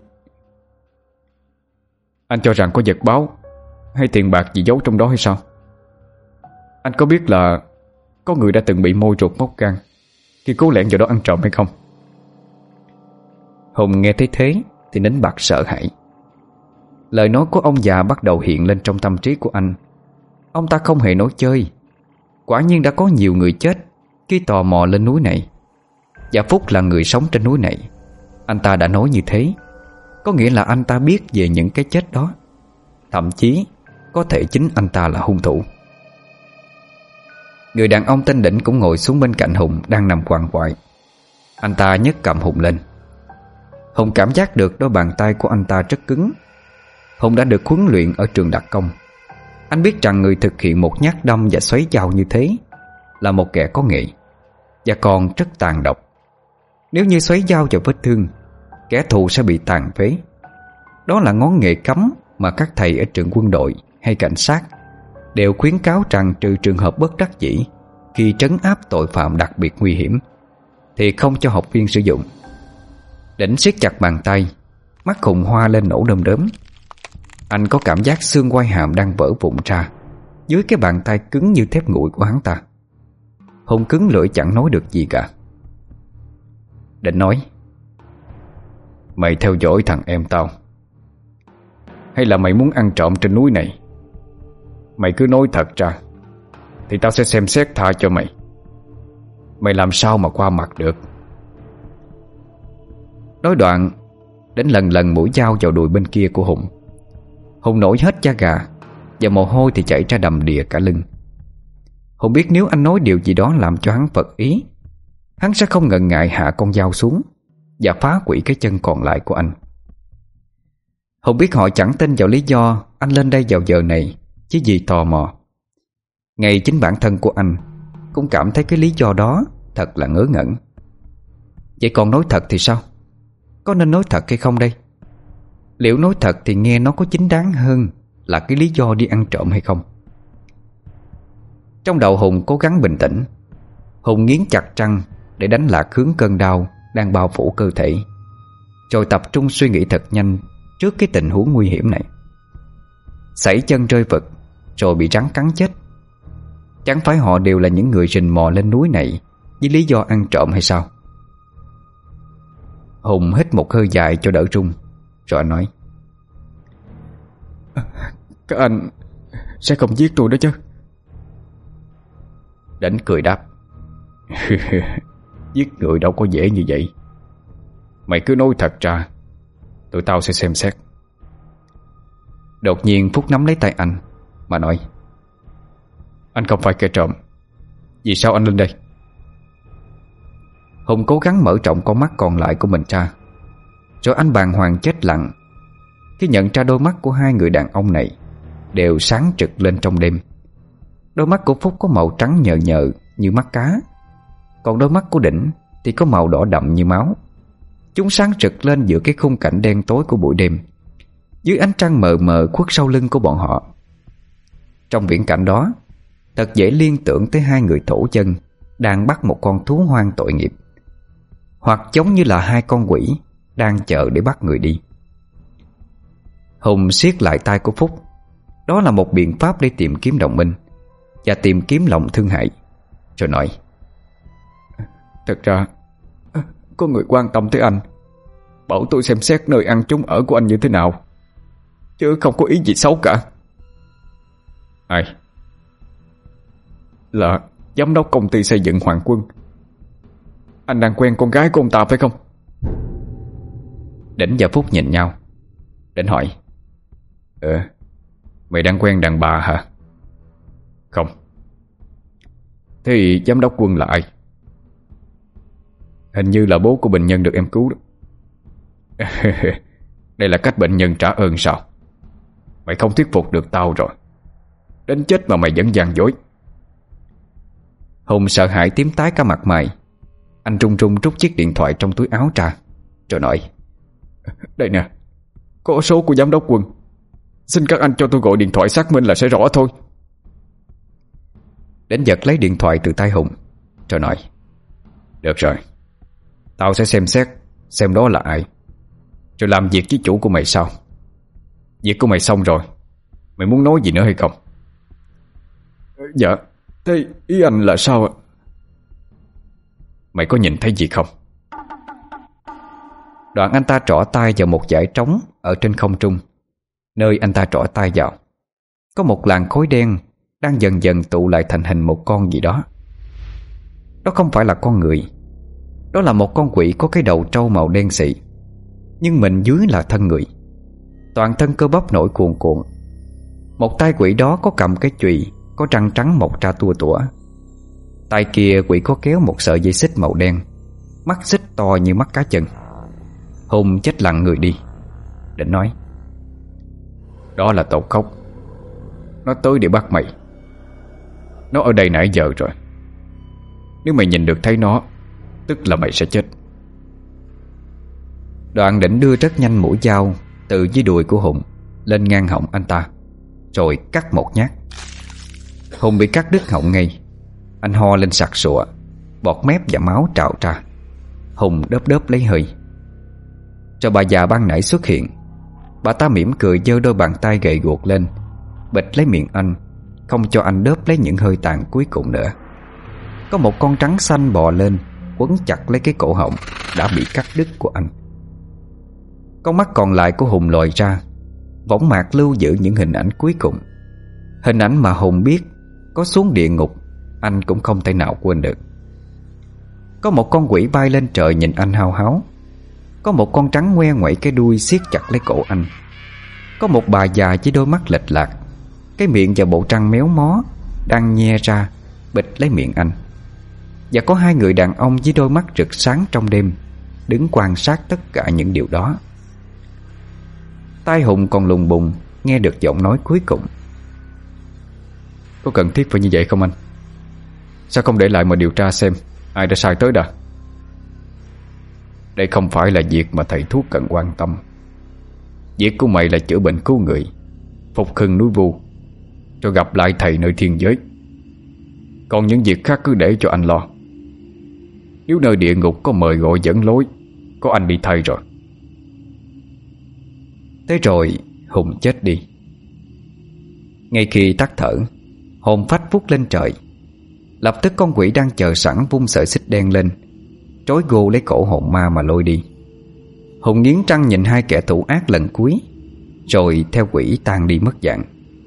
Anh cho rằng có vật báo hay tiền bạc gì giấu trong đó hay sao? Anh có biết là có người đã từng bị môi ruột móc gan khi cố lẻn vào đó ăn trộm hay không? Hùng nghe thấy thế thì nín bặt sợ hãi. Lời nói của ông già bắt đầu hiện lên trong tâm trí của anh. Ông ta không hề nói chơi. Quả nhiên đã có nhiều người chết khi tò mò lên núi này. Và Phúc là người sống trên núi này. Anh ta đã nói như thế, có nghĩa là anh ta biết về những cái chết đó. Thậm chí có thể chính anh ta là hung thủ. Người đàn ông tên Đỉnh cũng ngồi xuống bên cạnh Hùng đang nằm quằn quại. Anh ta nhấc cầm Hùng lên. Hùng cảm giác được đôi bàn tay của anh ta rất cứng. Hùng đã được huấn luyện ở trường đặc công. Anh biết rằng người thực hiện một nhát đâm và xoáy dao như thế là một kẻ có nghệ, và còn rất tàn độc. Nếu như xoáy dao vào vết thương, kẻ thù sẽ bị tàn phế. Đó là ngón nghề cấm mà các thầy ở trường quân đội hay cảnh sát đều khuyến cáo rằng trừ trường hợp bất đắc dĩ, khi trấn áp tội phạm đặc biệt nguy hiểm, thì không cho học viên sử dụng. Đỉnh siết chặt bàn tay, mắt Hùng hoa lên nổ đom đóm. Anh có cảm giác xương quai hàm đang vỡ vụn ra dưới cái bàn tay cứng như thép nguội của hắn ta. Hùng cứng lưỡi chẳng nói được gì cả. Định nói: mày theo dõi thằng em tao, hay là mày muốn ăn trộm trên núi này? Mày cứ nói thật ra thì tao sẽ xem xét tha cho mày. Mày làm sao mà qua mặt được? Nói đoạn, đến lần lần mũi dao vào đùi bên kia của Hùng. Hùng nổi hết da gà, và mồ hôi thì chảy ra đầm đìa cả lưng. Hùng biết nếu anh nói điều gì đó làm cho hắn phật ý, hắn sẽ không ngần ngại hạ con dao xuống và phá hủy cái chân còn lại của anh. Hùng biết họ chẳng tin vào lý do anh lên đây vào giờ này chứ vì tò mò. Ngay chính bản thân của anh cũng cảm thấy cái lý do đó thật là ngớ ngẩn. Vậy còn nói thật thì sao? Có nên nói thật hay không đây? Liệu nói thật thì nghe nó có chính đáng hơn là cái lý do đi ăn trộm hay không? Trong đầu Hùng cố gắng bình tĩnh. Hùng nghiến chặt răng để đánh lạc hướng cơn đau đang bao phủ cơ thể, rồi tập trung suy nghĩ thật nhanh trước cái tình huống nguy hiểm này. Sẩy chân rơi vực rồi bị rắn cắn chết, chẳng phải họ đều là những người rình mò lên núi này với lý do ăn trộm hay sao? Hùng hít một hơi dài cho đỡ run, rồi anh nói: Các anh sẽ không giết tôi đó chứ? Đỉnh cười đáp: Giết người đâu có dễ như vậy. Mày cứ nói thật ra, tụi tao sẽ xem xét. Đột nhiên Phúc nắm lấy tay anh mà nói: Anh không phải kẻ trộm, vì sao anh lên đây? Hùng cố gắng mở rộng con mắt còn lại của mình ra, rồi anh bàng hoàng chết lặng khi nhận ra đôi mắt của hai người đàn ông này đều sáng trực lên trong đêm. Đôi mắt của Phúc có màu trắng nhờ nhờ như mắt cá, còn đôi mắt của Đỉnh thì có màu đỏ đậm như máu. Chúng sáng trực lên giữa cái khung cảnh đen tối của buổi đêm, dưới ánh trăng mờ mờ khuất sau lưng của bọn họ. Trong viễn cảnh đó, thật dễ liên tưởng tới hai người thổ dân đang bắt một con thú hoang tội nghiệp, hoặc giống như là hai con quỷ đang chờ để bắt người đi. Hùng siết lại tay của Phúc. Đó là một biện pháp để tìm kiếm đồng minh và tìm kiếm lòng thương hại, rồi nói: Thật ra có người quan tâm tới anh, bảo tôi xem xét nơi ăn trốn ở của anh như thế nào, chứ không có ý gì xấu cả. Ai? Là giám đốc công ty xây dựng Hoàng Quân. Anh đang quen con gái của ông ta phải không? Đỉnh và Phúc nhìn nhau. Đỉnh hỏi: Mày đang quen đàn bà hả? Không. Thế thì giám đốc Quân là ai? Hình như là bố của bệnh nhân được em cứu đó. Đây là cách bệnh nhân trả ơn sao? Mày không thuyết phục được tao rồi. Đến chết mà mày vẫn gian dối. Hùng sợ hãi tím tái cả mặt mày. Anh run run rút chiếc điện thoại trong túi áo ra, rồi nói: Đây nè, có số của giám đốc Quân. Xin các anh cho tôi gọi điện thoại xác minh là sẽ rõ thôi. Đến giật lấy điện thoại từ tay Hùng, rồi nói: Được rồi, tao sẽ xem xét xem đó là ai, rồi làm việc với chủ của mày sau. Việc của mày xong rồi, mày muốn nói gì nữa hay không? Dạ, thế ý anh là sao ạ? Mày có nhìn thấy gì không? Đoạn anh ta trỏ tay vào một dải trống ở trên không trung. Nơi anh ta trỏ tay vào, có một làn khói đen đang dần dần tụ lại thành hình một con gì đó. Đó không phải là con người. Đó là một con quỷ có cái đầu trâu màu đen xị, nhưng mình dưới là thân người. Toàn thân cơ bắp nổi cuồn cuộn. Một tay quỷ đó có cầm cái chùy có răng trắng mọc ra tua tủa. Tay kia quỷ có kéo một sợi dây xích màu đen, mắt xích to như mắt cá chân. Hùng chết lặng người đi. Định nói: Đó là tộc khóc. Nó tới để bắt mày. Nó ở đây nãy giờ rồi. Nếu mày nhìn được thấy nó, tức là mày sẽ chết. Đoạn Định đưa rất nhanh mũi dao từ dưới đùi của Hùng lên ngang họng anh ta, rồi cắt một nhát. Hùng bị cắt đứt họng ngay. Anh ho lên sặc sụa, bọt mép và máu trào ra. Hùng đớp đớp lấy hơi. Cho bà già ban nãy xuất hiện. Bà ta mỉm cười giơ đôi bàn tay gầy guộc lên, bịt lấy miệng anh, không cho anh đớp lấy những hơi tàn cuối cùng nữa. Có một con trắng xanh bò lên, quấn chặt lấy cái cổ họng đã bị cắt đứt của anh. Con mắt còn lại của Hùng lòi ra, võng mạc lưu giữ những hình ảnh cuối cùng. Hình ảnh mà Hùng biết có xuống địa ngục anh cũng không thể nào quên được. Có một con quỷ bay lên trời nhìn anh hao háo. Có một con trắng ngoe ngoẩy cái đuôi siết chặt lấy cổ anh. Có một bà già với đôi mắt lệch lạc, cái miệng và bộ răng méo mó đang nhe ra bịt lấy miệng anh. Và có hai người đàn ông với đôi mắt rực sáng trong đêm đứng quan sát tất cả những điều đó. Tai Hùng còn lùng bùng nghe được giọng nói cuối cùng: Có cần thiết phải như vậy không anh? Sao không để lại mà điều tra xem ai đã sai tới đã? Đây không phải là việc mà thầy thuốc cần quan tâm. Việc của mày là chữa bệnh cứu người, phục hưng núi Vu, cho gặp lại thầy nơi thiên giới. Còn những việc khác cứ để cho anh lo. Nếu nơi địa ngục có mời gọi dẫn lối, có anh đi thay rồi. Thế rồi Hùng chết đi. Ngay khi tắt thở, hồn phách vút lên trời. Lập tức con quỷ đang chờ sẵn vung sợi xích đen lên, trói gô lấy cổ hồn ma mà lôi đi. Hùng nghiến răng nhìn hai kẻ thủ ác lần cuối, rồi theo quỷ tan đi mất dạng.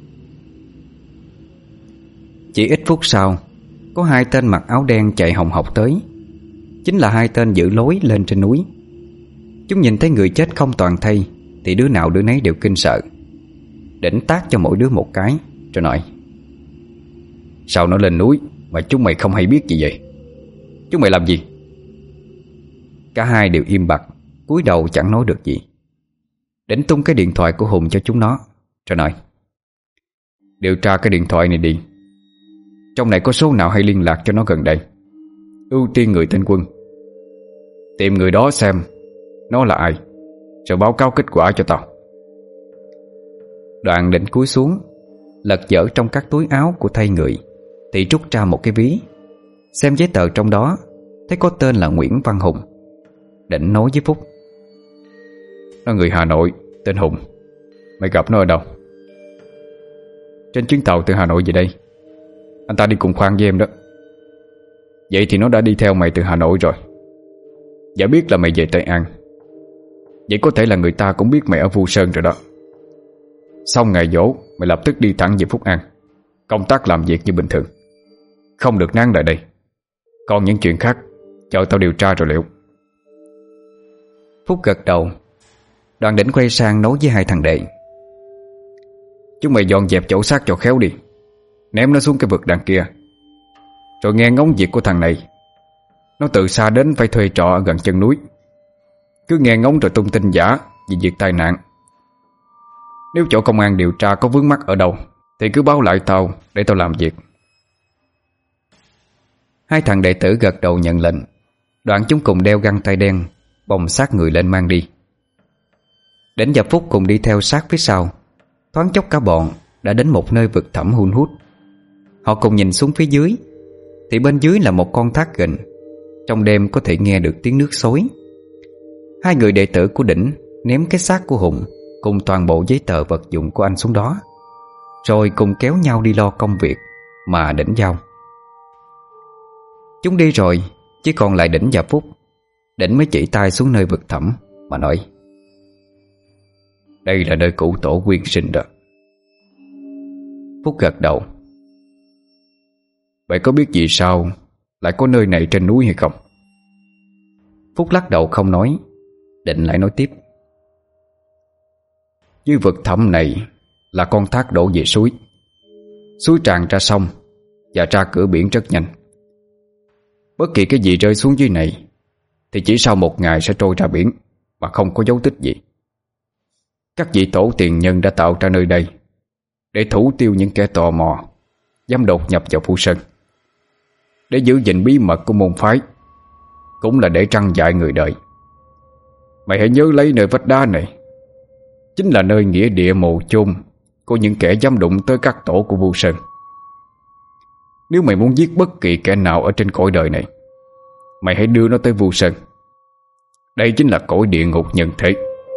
Chỉ ít phút sau, có hai tên mặc áo đen chạy hồng hộc tới. Chính là hai tên giữ lối lên trên núi. Chúng nhìn thấy người chết không toàn thây thì đứa nào đứa nấy đều kinh sợ. Đỉnh tát cho mỗi đứa một cái, rồi nói: "Sao nó lên núi mà chúng mày không hay biết gì vậy? Chúng mày làm gì?" Cả hai đều im bặt, cúi đầu chẳng nói được gì. Đỉnh tung cái điện thoại của Hùng cho chúng nó, rồi nói: "Điều tra cái điện thoại này đi. Trong này có số nào hay liên lạc cho nó gần đây. Ưu tiên người tên Quân. Tìm người đó xem nó là ai, rồi báo cáo kết quả cho tao." Đoạn Đỉnh cúi xuống, lật dở trong các túi áo của thây người, thì rút ra một cái ví. Xem giấy tờ trong đó, thấy có tên là Nguyễn Văn Hùng. Đỉnh nói với Phúc: "Nó người Hà Nội, tên Hùng. Mày gặp nó ở đâu?" "Trên chuyến tàu từ Hà Nội về đây. Anh ta đi cùng khoang với em đó." "Vậy thì nó đã đi theo mày từ Hà Nội rồi. Giả biết là mày về Tây An. Vậy có thể là người ta cũng biết mày ở Vu Sơn rồi đó. Xong ngày dỗ, mày lập tức đi thẳng về Phúc An, công tác làm việc như bình thường. Không được nán lại đây. Còn những chuyện khác chờ tao điều tra rồi liệu." Phúc gật đầu. Đoàn Đỉnh quay sang nói với hai thằng đệ: "Chúng mày dọn dẹp chỗ xác cho khéo đi. Ném nó xuống cái vực đằng kia. Rồi nghe ngóng việc của thằng này. Nó từ xa đến phải thuê trọ ở gần chân núi. Cứ nghe ngóng rồi tung tin giả về việc tai nạn. Nếu chỗ công an điều tra có vướng mắc ở đâu thì cứ báo lại tao để tao làm việc." Hai thằng đệ tử gật đầu nhận lệnh. Đoạn chúng cùng đeo găng tay đen, bồng xác người lên mang đi. Đỉnh và Phúc cùng đi theo sát phía sau. Thoáng chốc cả bọn đã đến một nơi vực thẳm hun hút. Họ cùng nhìn xuống phía dưới, thì bên dưới là một con thác gình. Trong đêm có thể nghe được tiếng nước xối. Hai người đệ tử của Đỉnh ném cái xác của Hùng cùng toàn bộ giấy tờ vật dụng của anh xuống đó, rồi cùng kéo nhau đi lo công việc mà Đỉnh giao. Chúng đi rồi, chỉ còn lại Đỉnh và Phúc. Đỉnh mới chỉ tay xuống nơi vực thẳm mà nói: "Đây là nơi cũ tổ Quyên sinh đó." Phúc gật đầu. "Vậy có biết vì sao lại có nơi này trên núi hay không?" Phúc lắc đầu không nói. Định lại nói tiếp: "Dưới vực thẳm này là con thác đổ về suối. Suối tràn ra sông và ra cửa biển rất nhanh. Bất kỳ cái gì rơi xuống dưới này thì chỉ sau một ngày sẽ trôi ra biển mà không có dấu tích gì. Các vị tổ tiền nhân đã tạo ra nơi đây để thủ tiêu những kẻ tò mò dám đột nhập vào Phu Sơn, để giữ gìn bí mật của môn phái, cũng là để trăn dạy người đời. Mày hãy nhớ lấy nơi vách đá này chính là nơi nghĩa địa mồ chôn của những kẻ dám đụng tới các tổ của Vu Sơn. Nếu mày muốn giết bất kỳ kẻ nào ở trên cõi đời này, mày hãy đưa nó tới Vu Sơn. Đây chính là cõi địa ngục nhân thế."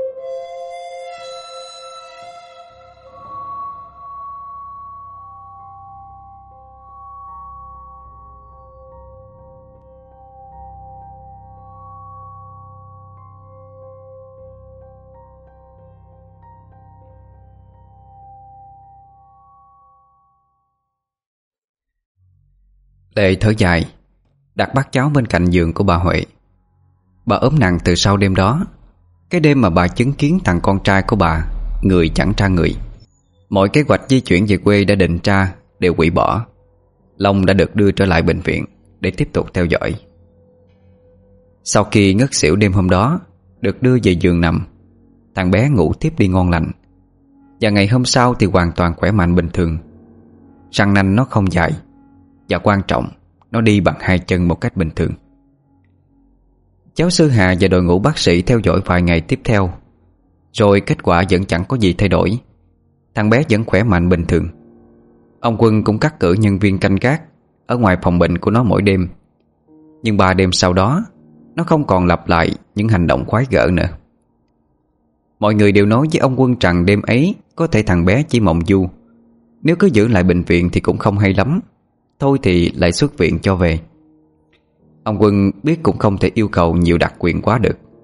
Lệ thở dài, đặt bát cháo bên cạnh giường của bà Huệ. Bà ốm nặng từ sau đêm đó. Cái đêm mà bà chứng kiến thằng con trai của bà người chẳng ra người. Mọi kế hoạch di chuyển về quê đã định ra đều hủy bỏ. Long đã được đưa trở lại bệnh viện để tiếp tục theo dõi. Sau khi ngất xỉu đêm hôm đó, được đưa về giường nằm, thằng bé ngủ tiếp đi ngon lành. Và ngày hôm sau thì hoàn toàn khỏe mạnh bình thường. Răng nanh nó không dài, và quan trọng, nó đi bằng hai chân một cách bình thường. Cháu Sư Hà và đội ngũ bác sĩ theo dõi vài ngày tiếp theo. Rồi kết quả vẫn chẳng có gì thay đổi. Thằng bé vẫn khỏe mạnh bình thường. Ông Quân cũng cắt cử nhân viên canh gác ở ngoài phòng bệnh của nó mỗi đêm. Nhưng 3 đêm sau đó, nó không còn lặp lại những hành động quái gở nữa. Mọi người đều nói với ông Quân rằng đêm ấy có thể thằng bé chỉ mộng du. Nếu cứ giữ lại bệnh viện thì cũng không hay lắm. Thôi thì lại xuất viện cho về. Ông Quân biết cũng không thể yêu cầu nhiều đặc quyền quá được,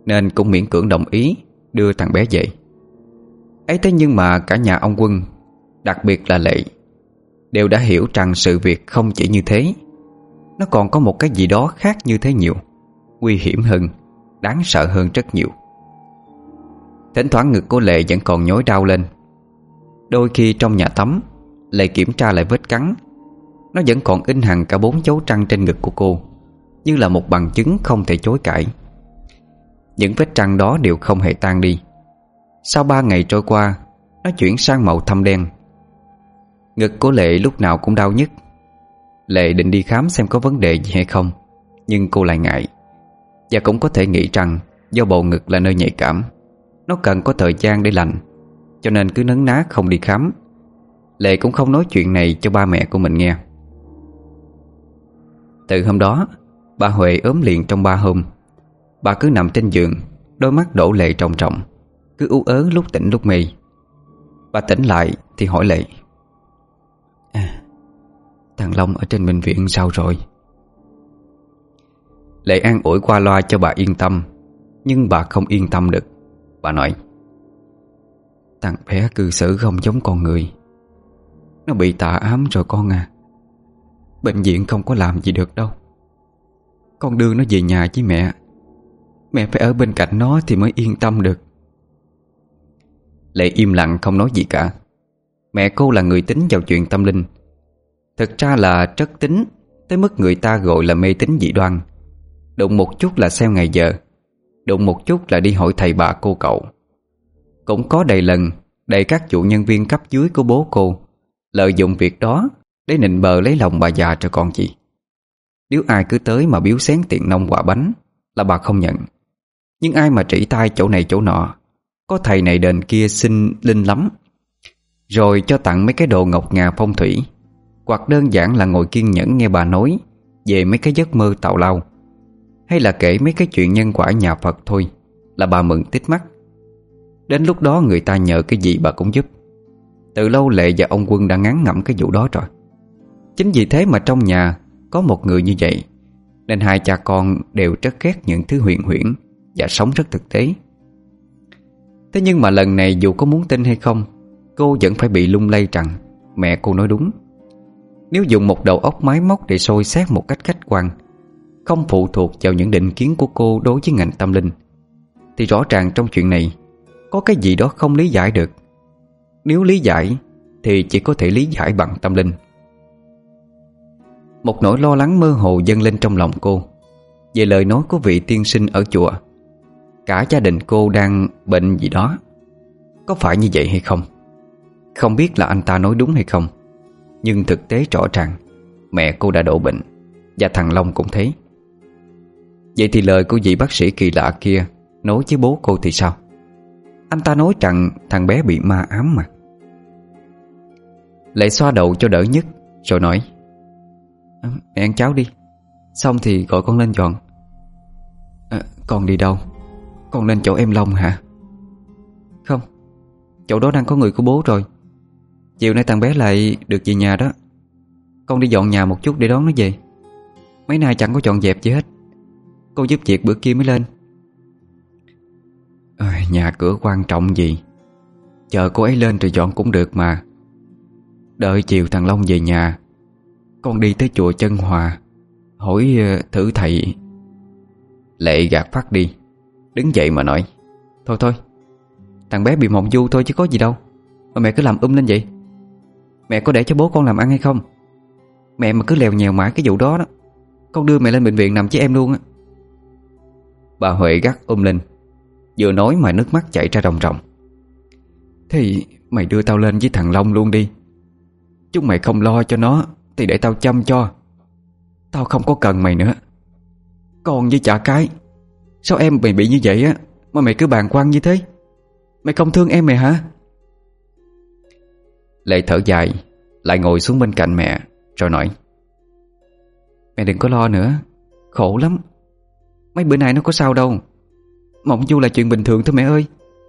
nên cũng miễn cưỡng đồng ý đưa thằng bé về. Ấy thế nhưng mà cả nhà ông Quân, đặc biệt là Lệ, đều đã hiểu rằng sự việc không chỉ như thế. Nó còn có một cái gì đó khác như thế nhiều, nguy hiểm hơn, đáng sợ hơn rất nhiều. Thỉnh thoảng ngực của Lệ vẫn còn nhói đau lên. Đôi khi trong nhà tắm, Lệ kiểm tra lại vết cắn. Nó vẫn còn in hằn cả 4 dấu răng trên ngực của cô, như là một bằng chứng không thể chối cãi. Những vết răng đó đều không hề tan đi. Sau 3 ngày trôi qua, nó chuyển sang màu thâm đen. Ngực của Lệ lúc nào cũng đau nhức. Lệ định đi khám xem có vấn đề gì hay không, nhưng cô lại ngại. Và cũng có thể nghĩ rằng do bầu ngực là nơi nhạy cảm, nó cần có thời gian để lành, cho nên cứ nấn ná không đi khám. Lệ cũng không nói chuyện này cho ba mẹ của mình nghe. Từ hôm đó, bà Huệ ốm liền trong 3 hôm. Bà cứ nằm trên giường, đôi mắt đổ lệ tròng tròng, cứ ú ớ lúc tỉnh lúc mê. Bà tỉnh lại thì hỏi Lệ: Thằng Long ở trên bệnh viện sao rồi? Lệ an ủi qua loa cho bà yên tâm, nhưng bà không yên tâm được. Bà nói: Thằng bé cư xử không giống con người. Nó bị tà ám rồi con à. Bệnh viện không có làm gì được đâu. Con đưa nó về nhà với mẹ. Mẹ phải ở bên cạnh nó thì mới yên tâm được. Lệ im lặng không nói gì cả. Mẹ cô là người tín vào chuyện tâm linh. Thực ra là rất tín, tới mức người ta gọi là mê tín dị đoan. Đụng một chút là xem ngày giờ, đụng một chút là đi hỏi thầy bà cô cậu. Cũng có đầy lần đầy các chủ nhân viên cấp dưới của bố cô lợi dụng việc đó để nịnh bợ lấy lòng bà già cho con chị. Nếu ai cứ tới mà biếu xén tiền nong quà bánh là bà không nhận. Nhưng ai mà chỉ tay chỗ này chỗ nọ, có thầy này đền kia xin linh lắm, rồi cho tặng mấy cái đồ ngọc ngà phong thủy, hoặc đơn giản là ngồi kiên nhẫn nghe bà nói về mấy cái giấc mơ tào lao, hay là kể mấy cái chuyện nhân quả nhà Phật thôi là bà mừng tít mắt. Đến lúc đó người ta nhờ cái gì bà cũng giúp. Từ lâu Lệ và ông Quân đã ngán ngẩm cái vụ đó rồi. Chính vì thế mà trong nhà có một người như vậy, nên hai cha con đều rất ghét những thứ huyền huyễn và sống rất thực tế. Thế nhưng mà lần này dù có muốn tin hay không, cô vẫn phải bị lung lay rằng mẹ cô nói đúng. Nếu dùng một đầu óc máy móc để soi xét một cách khách quan, không phụ thuộc vào những định kiến của cô đối với ngành tâm linh, thì rõ ràng trong chuyện này có cái gì đó không lý giải được. Nếu lý giải thì chỉ có thể lý giải bằng tâm linh. Một nỗi lo lắng mơ hồ dâng lên trong lòng cô về lời nói của vị tiên sinh ở chùa. Cả gia đình cô đang bệnh gì đó. Có phải như vậy hay không? Không biết là anh ta nói đúng hay không, nhưng thực tế rõ ràng mẹ cô đã đổ bệnh, và thằng Long cũng thế. Vậy thì lời của vị bác sĩ kỳ lạ kia nói với bố cô thì sao? Anh ta nói rằng thằng bé bị ma ám mà. Lệ xoa đầu cho đỡ nhức rồi nói: Mẹ ăn cháo đi, xong thì gọi con lên dọn. Con đi đâu? Con lên chỗ em Long hả? Không, chỗ đó đang có người của bố rồi. Chiều nay thằng bé lại được về nhà đó. Con đi dọn nhà một chút để đón nó về. Mấy nay chẳng có dọn dẹp gì hết. Cô giúp việc bữa kia mới lên. Nhà cửa quan trọng gì, chờ cô ấy lên rồi dọn cũng được mà. Đợi chiều thằng Long về nhà, con đi tới chùa Chân Hòa hỏi thử thầy. Lệ gạt phát đi, đứng dậy mà nói: Thôi thôi, thằng bé bị mộng du thôi chứ có gì đâu mà mẹ cứ làm lên vậy. Mẹ có để cho bố con làm ăn hay không? Mẹ mà cứ lèo nhèo mãi cái vụ đó đó, con đưa mẹ lên bệnh viện nằm với em luôn á. Bà Huệ gắt lên, vừa nói mà nước mắt chảy ra ròng ròng. Thì mày đưa tao lên với thằng Long luôn đi. Chúng mày không lo cho nó thì để tao chăm cho. Tao không có cần mày nữa. Con với chả cái, sao em mày bị như vậy á mà mày cứ bàng quan như thế? Mày không thương em mày hả? Lệ thở dài, lại ngồi xuống bên cạnh mẹ rồi nói: Mẹ đừng có lo nữa, khổ lắm. Mấy bữa nay nó có sao đâu. Mộng du là chuyện bình thường thôi mẹ ơi.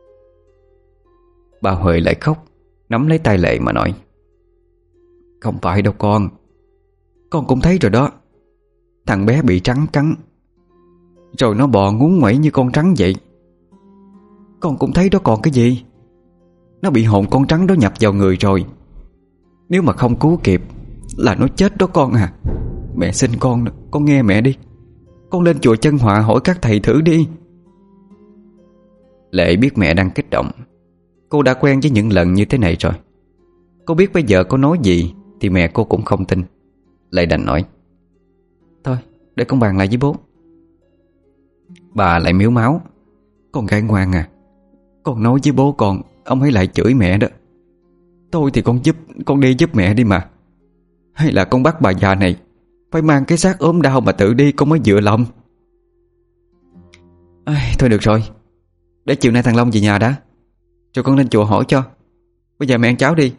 Bà Huệ lại khóc, nắm lấy tay Lệ mà nói: Không phải đâu con cũng thấy rồi đó. Thằng bé bị trắng cắn, rồi nó bò ngúng nguẩy như con rắn vậy. Con cũng thấy đó còn cái gì. Nó bị hồn con trắng đó nhập vào người rồi. Nếu mà không cứu kịp là nó chết đó con à. Mẹ xin con nghe mẹ đi. Con lên chùa Chân Họa hỏi các thầy thử đi. Lệ biết mẹ đang kích động. Cô đã quen với những lần như thế này rồi. Cô biết bây giờ có nói gì thì mẹ cô cũng không tin. Lệ đành nói: thôi để con bàn lại với bố. Bà lại miếu máu: con gái ngoan à, con nói với bố con, ông ấy lại chửi mẹ đó. Tôi thì con đi giúp mẹ đi mà. Hay là con bắt bà già này phải mang cái xác ốm đau mà tự đi con mới vừa lòng. Thôi được rồi, để chiều nay thằng Long về nhà đã, rồi con lên chùa hỏi cho. Bây giờ mẹ ăn cháo đi.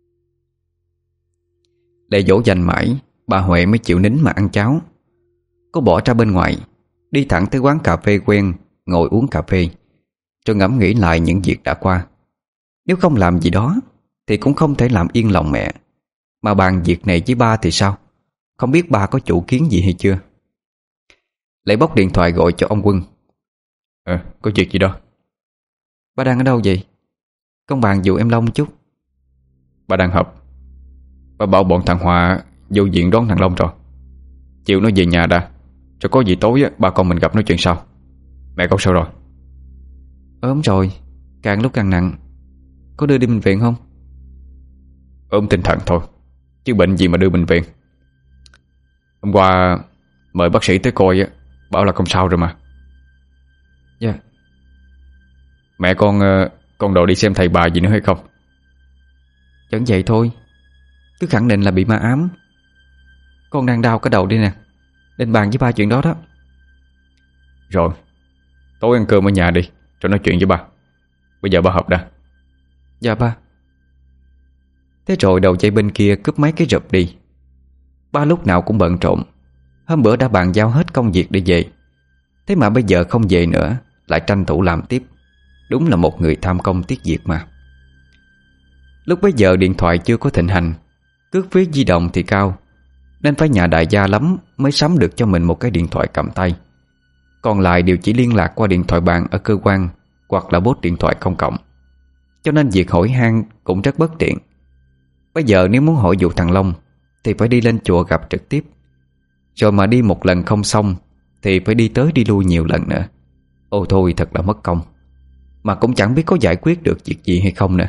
Để dỗ dành mãi, bà Huệ mới chịu nín mà ăn cháo. Cô bỏ ra bên ngoài, đi thẳng tới quán cà phê quen, ngồi uống cà phê, rồi ngẫm nghĩ lại những việc đã qua. Nếu không làm gì đó thì cũng không thể làm yên lòng mẹ. Mà bàn việc này với ba thì sao? Không biết ba có chủ kiến gì hay chưa? Lại bóc điện thoại gọi cho ông Quân. Có việc gì đó? Ba đang ở đâu vậy? Con bàn dụ em Long chút. Ba đang họp. Ba bảo bọn thằng Hòa vô viện đón thằng Long rồi. Chiều nó về nhà đã, rồi có gì tối ba con mình gặp nói chuyện sau. Mẹ con sao rồi? Ốm rồi, càng lúc càng nặng. Có đưa đi bệnh viện không? Ốm tinh thần thôi, chứ bệnh gì mà đưa bệnh viện. Hôm qua mời bác sĩ tới coi bảo là không sao rồi mà. Dạ. Mẹ con đồ đi xem thầy bà gì nữa hay không? Chẳng vậy thôi, cứ khẳng định là bị ma ám. Con đang đau cái đầu đi nè, lên bàn với ba chuyện đó đó. Rồi, tối ăn cơm ở nhà đi, rồi nói chuyện với ba. Bây giờ ba họp đã. Dạ ba. Thế rồi đầu dây bên kia cúp máy cái rụp đi. Ba lúc nào cũng bận rộn. Hôm bữa đã bàn giao hết công việc để về, thế mà bây giờ không về nữa, lại tranh thủ làm tiếp. Đúng là một người tham công tiếc việc mà. Lúc bấy giờ điện thoại chưa có thịnh hành, cước phí di động thì cao, nên phải nhà đại gia lắm mới sắm được cho mình một cái điện thoại cầm tay. Còn lại đều chỉ liên lạc qua điện thoại bàn ở cơ quan, hoặc là bốt điện thoại công cộng. Cho nên việc hỏi han cũng rất bất tiện. Bây giờ nếu muốn hỏi vụ thằng Long thì phải đi lên chùa gặp trực tiếp. Rồi mà đi một lần không xong thì phải đi tới đi lui nhiều lần nữa. Ôi thôi thật là mất công. Mà cũng chẳng biết có giải quyết được việc gì hay không nữa.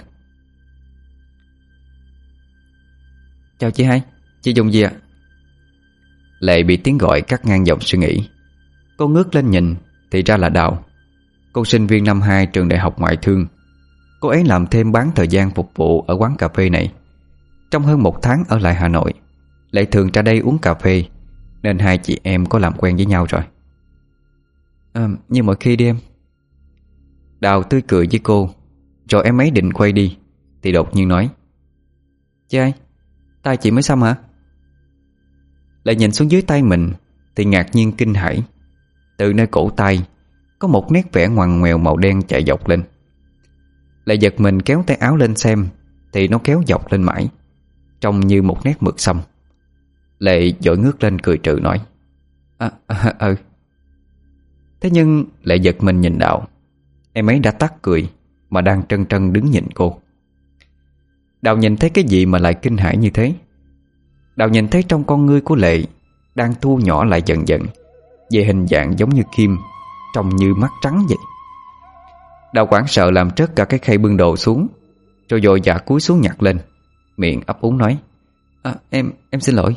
Chào chị hai, chị dùng gì ạ? Lệ bị tiếng gọi cắt ngang dòng suy nghĩ. Cô ngước lên nhìn thì ra là Đào. Cô sinh viên năm 2 trường đại học ngoại thương. Cô ấy làm thêm bán thời gian phục vụ ở quán cà phê này. Trong hơn 1 tháng ở lại Hà Nội, Lệ thường ra đây uống cà phê, nên hai chị em có làm quen với nhau rồi. Như mọi khi đi em. Đào tươi cười với cô. Rồi em ấy định quay đi thì đột nhiên nói: Chị ơi, tay chị mới xăm hả? Lại nhìn xuống dưới tay mình thì ngạc nhiên kinh hãi. Từ nơi cổ tay có một nét vẽ ngoằn ngoèo màu đen chạy dọc lên. Lại giật mình kéo tay áo lên xem thì nó kéo dọc lên mãi, trông như một nét mực xăm. Lệ vội ngước lên cười trừ nói: Thế nhưng Lệ giật mình nhìn Đào. Em ấy đã tắt cười mà đang trân trân đứng nhìn cô. Đào nhìn thấy cái gì mà lại kinh hãi như thế? Đào nhìn thấy trong con ngươi của Lệ đang thu nhỏ lại dần dần, về hình dạng giống như kim, trông như mắt trắng vậy. Đào hoảng sợ làm trớt cả cái khay bưng đồ xuống, rồi vội vã cúi xuống nhặt lên, miệng ấp úng nói: Em xin lỗi.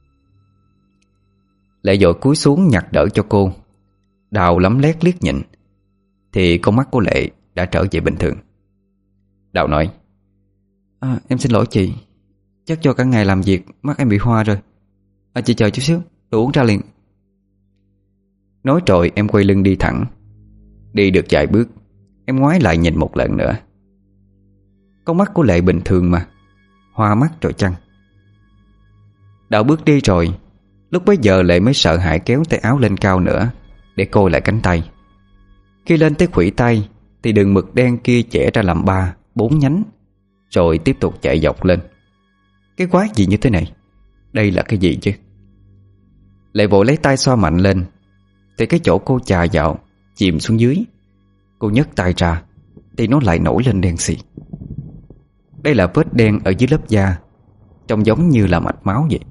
Lệ vội cúi xuống nhặt đỡ cho cô. Đào lấm lét liếc nhìn thì con mắt của Lệ đã trở về bình thường. Đào nói: Em xin lỗi chị, chắc do cả ngày làm việc mắt em bị hoa rồi. Chị chờ chút xíu, đồ uống ra liền. Nói rồi em quay lưng đi thẳng. Đi được vài bước, em ngoái lại nhìn một lần nữa. Con mắt của Lệ bình thường mà, hoa mắt rồi chăng? Đào bước đi rồi. Lúc bấy giờ Lệ mới sợ hãi kéo tay áo lên cao nữa để coi lại cánh tay. Khi lên tới khuỷu tay thì đường mực đen kia chẻ ra làm 3-4 nhánh, rồi tiếp tục chạy dọc lên. Cái quái gì như thế này? Đây là cái gì chứ? Lệ vội lấy tay xoa mạnh lên thì cái chỗ cô chà vào chìm xuống dưới. Cô nhấc tay ra thì nó lại nổi lên đen xì. Đây là vết đen ở dưới lớp da, trông giống như là mạch máu vậy.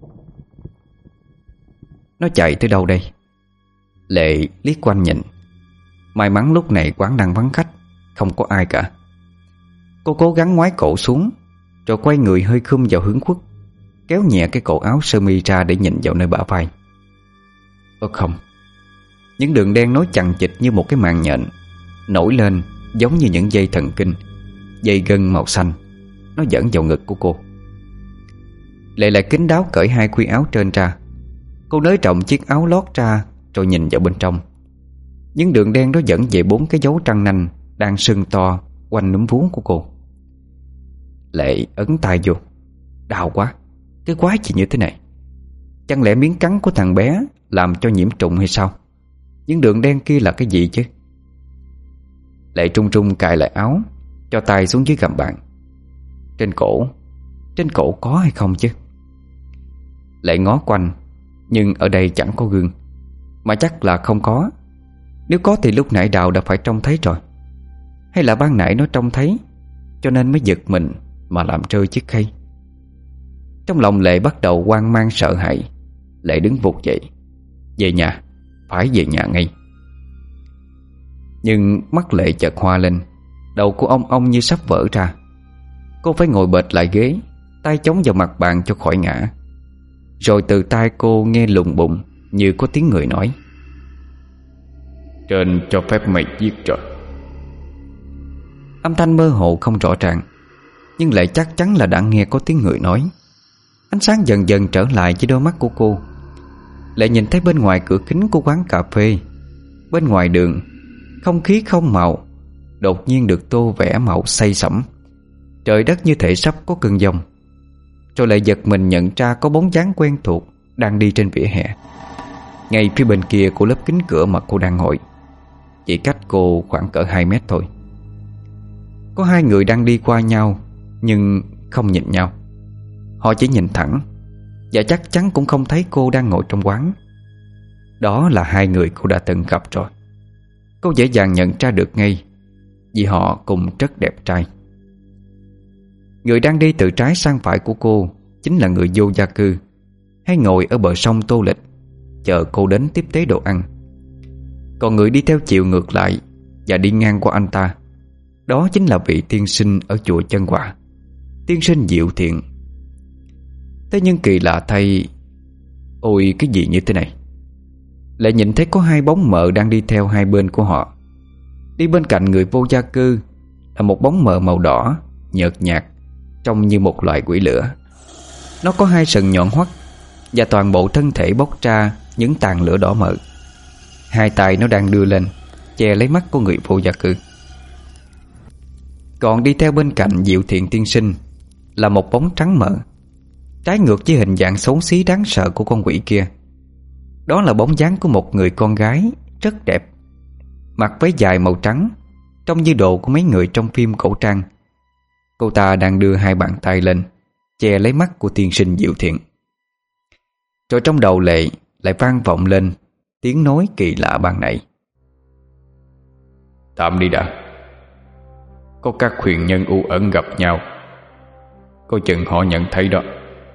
Nó chạy tới đâu đây? Lệ liếc quanh nhìn. May mắn lúc này quán đang vắng khách, không có ai cả. Cô cố gắng ngoái cổ xuống, rồi quay người hơi khum vào hướng Khuất, kéo nhẹ cái cổ áo sơ mi ra để nhìn vào nơi bả vai. Không, những đường đen nối chằng chịt như một cái màn nhện, nổi lên giống như những dây thần kinh, dây gân màu xanh. Nó dẫn vào ngực của cô. Lệ lại kín đáo cởi hai khuy áo trên ra. Cô nới rộng chiếc áo lót ra, rồi nhìn vào bên trong. Những đường đen đó dẫn về 4 cái dấu răng nanh đang sưng to quanh núm vú của cô. Lệ ấn tay vô. Đau quá, cái quái gì như thế này? Chẳng lẽ miếng cắn của thằng bé làm cho nhiễm trùng hay sao? Những đường đen kia là cái gì chứ? Lệ trung trung cài lại áo, cho tay xuống dưới gầm bàn. Trên cổ có hay không chứ? Lệ ngó quanh, nhưng ở đây chẳng có gương, mà chắc là không có. Nếu có thì lúc nãy Đào đã phải trông thấy rồi. Hay là ban nãy nó trông thấy, cho nên mới giật mình mà làm rơi chiếc khay. Trong lòng Lệ bắt đầu hoang mang sợ hãi. Lệ đứng vụt dậy. Về nhà, phải về nhà ngay. Nhưng mắt Lệ chợt hoa lên. Đầu của ông như sắp vỡ ra. Cô phải ngồi bệt lại ghế, tay chống vào mặt bàn cho khỏi ngã. Rồi từ tai cô nghe lùng bùng như có tiếng người nói: Trên cho phép mày giết rồi. Âm thanh mơ hồ không rõ ràng, nhưng lại chắc chắn là đã nghe có tiếng người nói. Ánh sáng dần dần trở lại với đôi mắt của cô. Lại nhìn thấy bên ngoài cửa kính của quán cà phê, bên ngoài đường, không khí không màu đột nhiên được tô vẽ màu say sẩm. Trời đất như thể sắp có cơn giông. Rồi lại giật mình nhận ra có bóng dáng quen thuộc đang đi trên vỉa hè, ngay phía bên kia của lớp kính cửa mà cô đang ngồi, chỉ cách cô khoảng cỡ 2 mét thôi. Có hai người đang đi qua nhau, nhưng không nhìn nhau. Họ chỉ nhìn thẳng, và chắc chắn cũng không thấy cô đang ngồi trong quán. Đó là hai người cô đã từng gặp rồi. Cô dễ dàng nhận ra được ngay, vì họ cùng rất đẹp trai. Người đang đi từ trái sang phải của cô chính là người vô gia cư, hay ngồi ở bờ sông tô lịch chờ cô đến tiếp tế đồ ăn. Còn người đi theo chiều ngược lại và đi ngang qua anh ta, đó chính là vị tiên sinh ở chùa Chân Hòa, tiên sinh Diệu Thiện. Thế nhưng kỳ lạ thay, ôi cái gì như thế này? Lại nhìn thấy có hai bóng mờ đang đi theo hai bên của họ. Đi bên cạnh người vô gia cư là một bóng mờ màu đỏ nhợt nhạt, trông như một loại quỷ lửa. Nó có hai sừng nhọn hoắt, và toàn bộ thân thể bốc ra những tàn lửa đỏ mờ. Hai tay nó đang đưa lên che lấy mắt của người vô gia cư. Còn đi theo bên cạnh Diệu Thiện tiên sinh là một bóng trắng mờ, trái ngược với hình dạng xấu xí đáng sợ của con quỷ kia. Đó là bóng dáng của một người con gái rất đẹp, mặc váy dài màu trắng, trông như đồ của mấy người trong phim cổ trang. Cô ta đang đưa hai bàn tay lên che lấy mắt của tiên sinh Diệu Thiện. Rồi trong đầu Lệ lại vang vọng lên tiếng nói kỳ lạ ban nãy: Tạm đi đã. Có các huyền nhân u ẩn gặp nhau, coi chừng họ nhận thấy đó.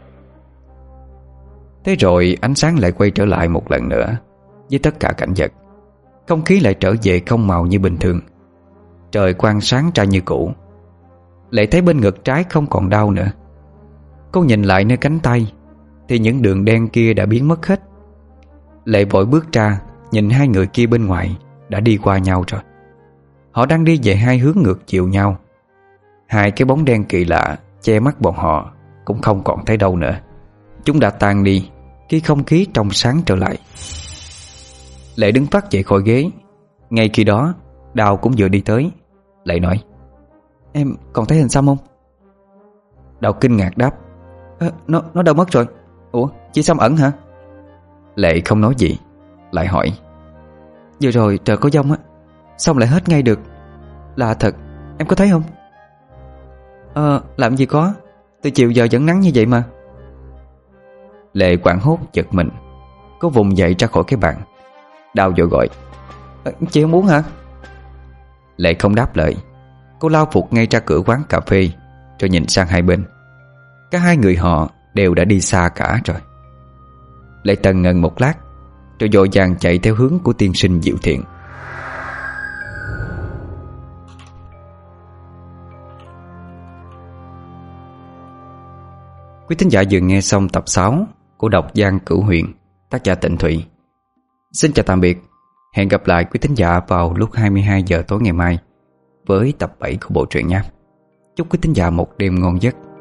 Thế rồi ánh sáng lại quay trở lại một lần nữa với tất cả cảnh vật. Không khí lại trở về không màu như bình thường. Trời quang sáng ra như cũ. Lệ thấy bên ngực trái không còn đau nữa. Cô nhìn lại nơi cánh tay thì những đường đen kia đã biến mất hết. Lệ vội bước ra, nhìn hai người kia bên ngoài đã đi qua nhau rồi. Họ đang đi về hai hướng ngược chiều nhau. Hai cái bóng đen kỳ lạ che mắt bọn họ cũng không còn thấy đâu nữa. Chúng đã tan đi khi không khí trong sáng trở lại. Lệ đứng phát dậy khỏi ghế. Ngay khi đó Đào cũng vừa đi tới. Lệ nói: Em còn thấy hình xăm không? Đào kinh ngạc đáp: Nó đâu mất rồi. Ủa, chỉ xăm ẩn hả? Lệ không nói gì, lại hỏi: Vừa rồi trời có giông á, xong lại hết ngay được. Lạ thật, em có thấy không? Làm gì có, từ chiều giờ vẫn nắng như vậy mà. Lệ hoảng hốt giật mình. Cô vùng dậy ra khỏi cái bàn. Đào vội gọi: Chị không uống hả? Lệ không đáp lời, Cô lao vụt ngay ra cửa quán cà phê, rồi nhìn sang hai bên. Cả hai người họ đều đã đi xa cả rồi. Lệ Tần ngần một lát, rồi vội vàng chạy theo hướng của tiên sinh Diệu Thiện. Quý thính giả vừa nghe xong tập 6 của độc Giang Cửu Huyền, tác giả Tịnh Thụy. Xin chào tạm biệt. Hẹn gặp lại quý thính giả vào lúc 22 giờ tối ngày mai với tập 7 của bộ truyện nha. Chúc quý thính giả một đêm ngon giấc.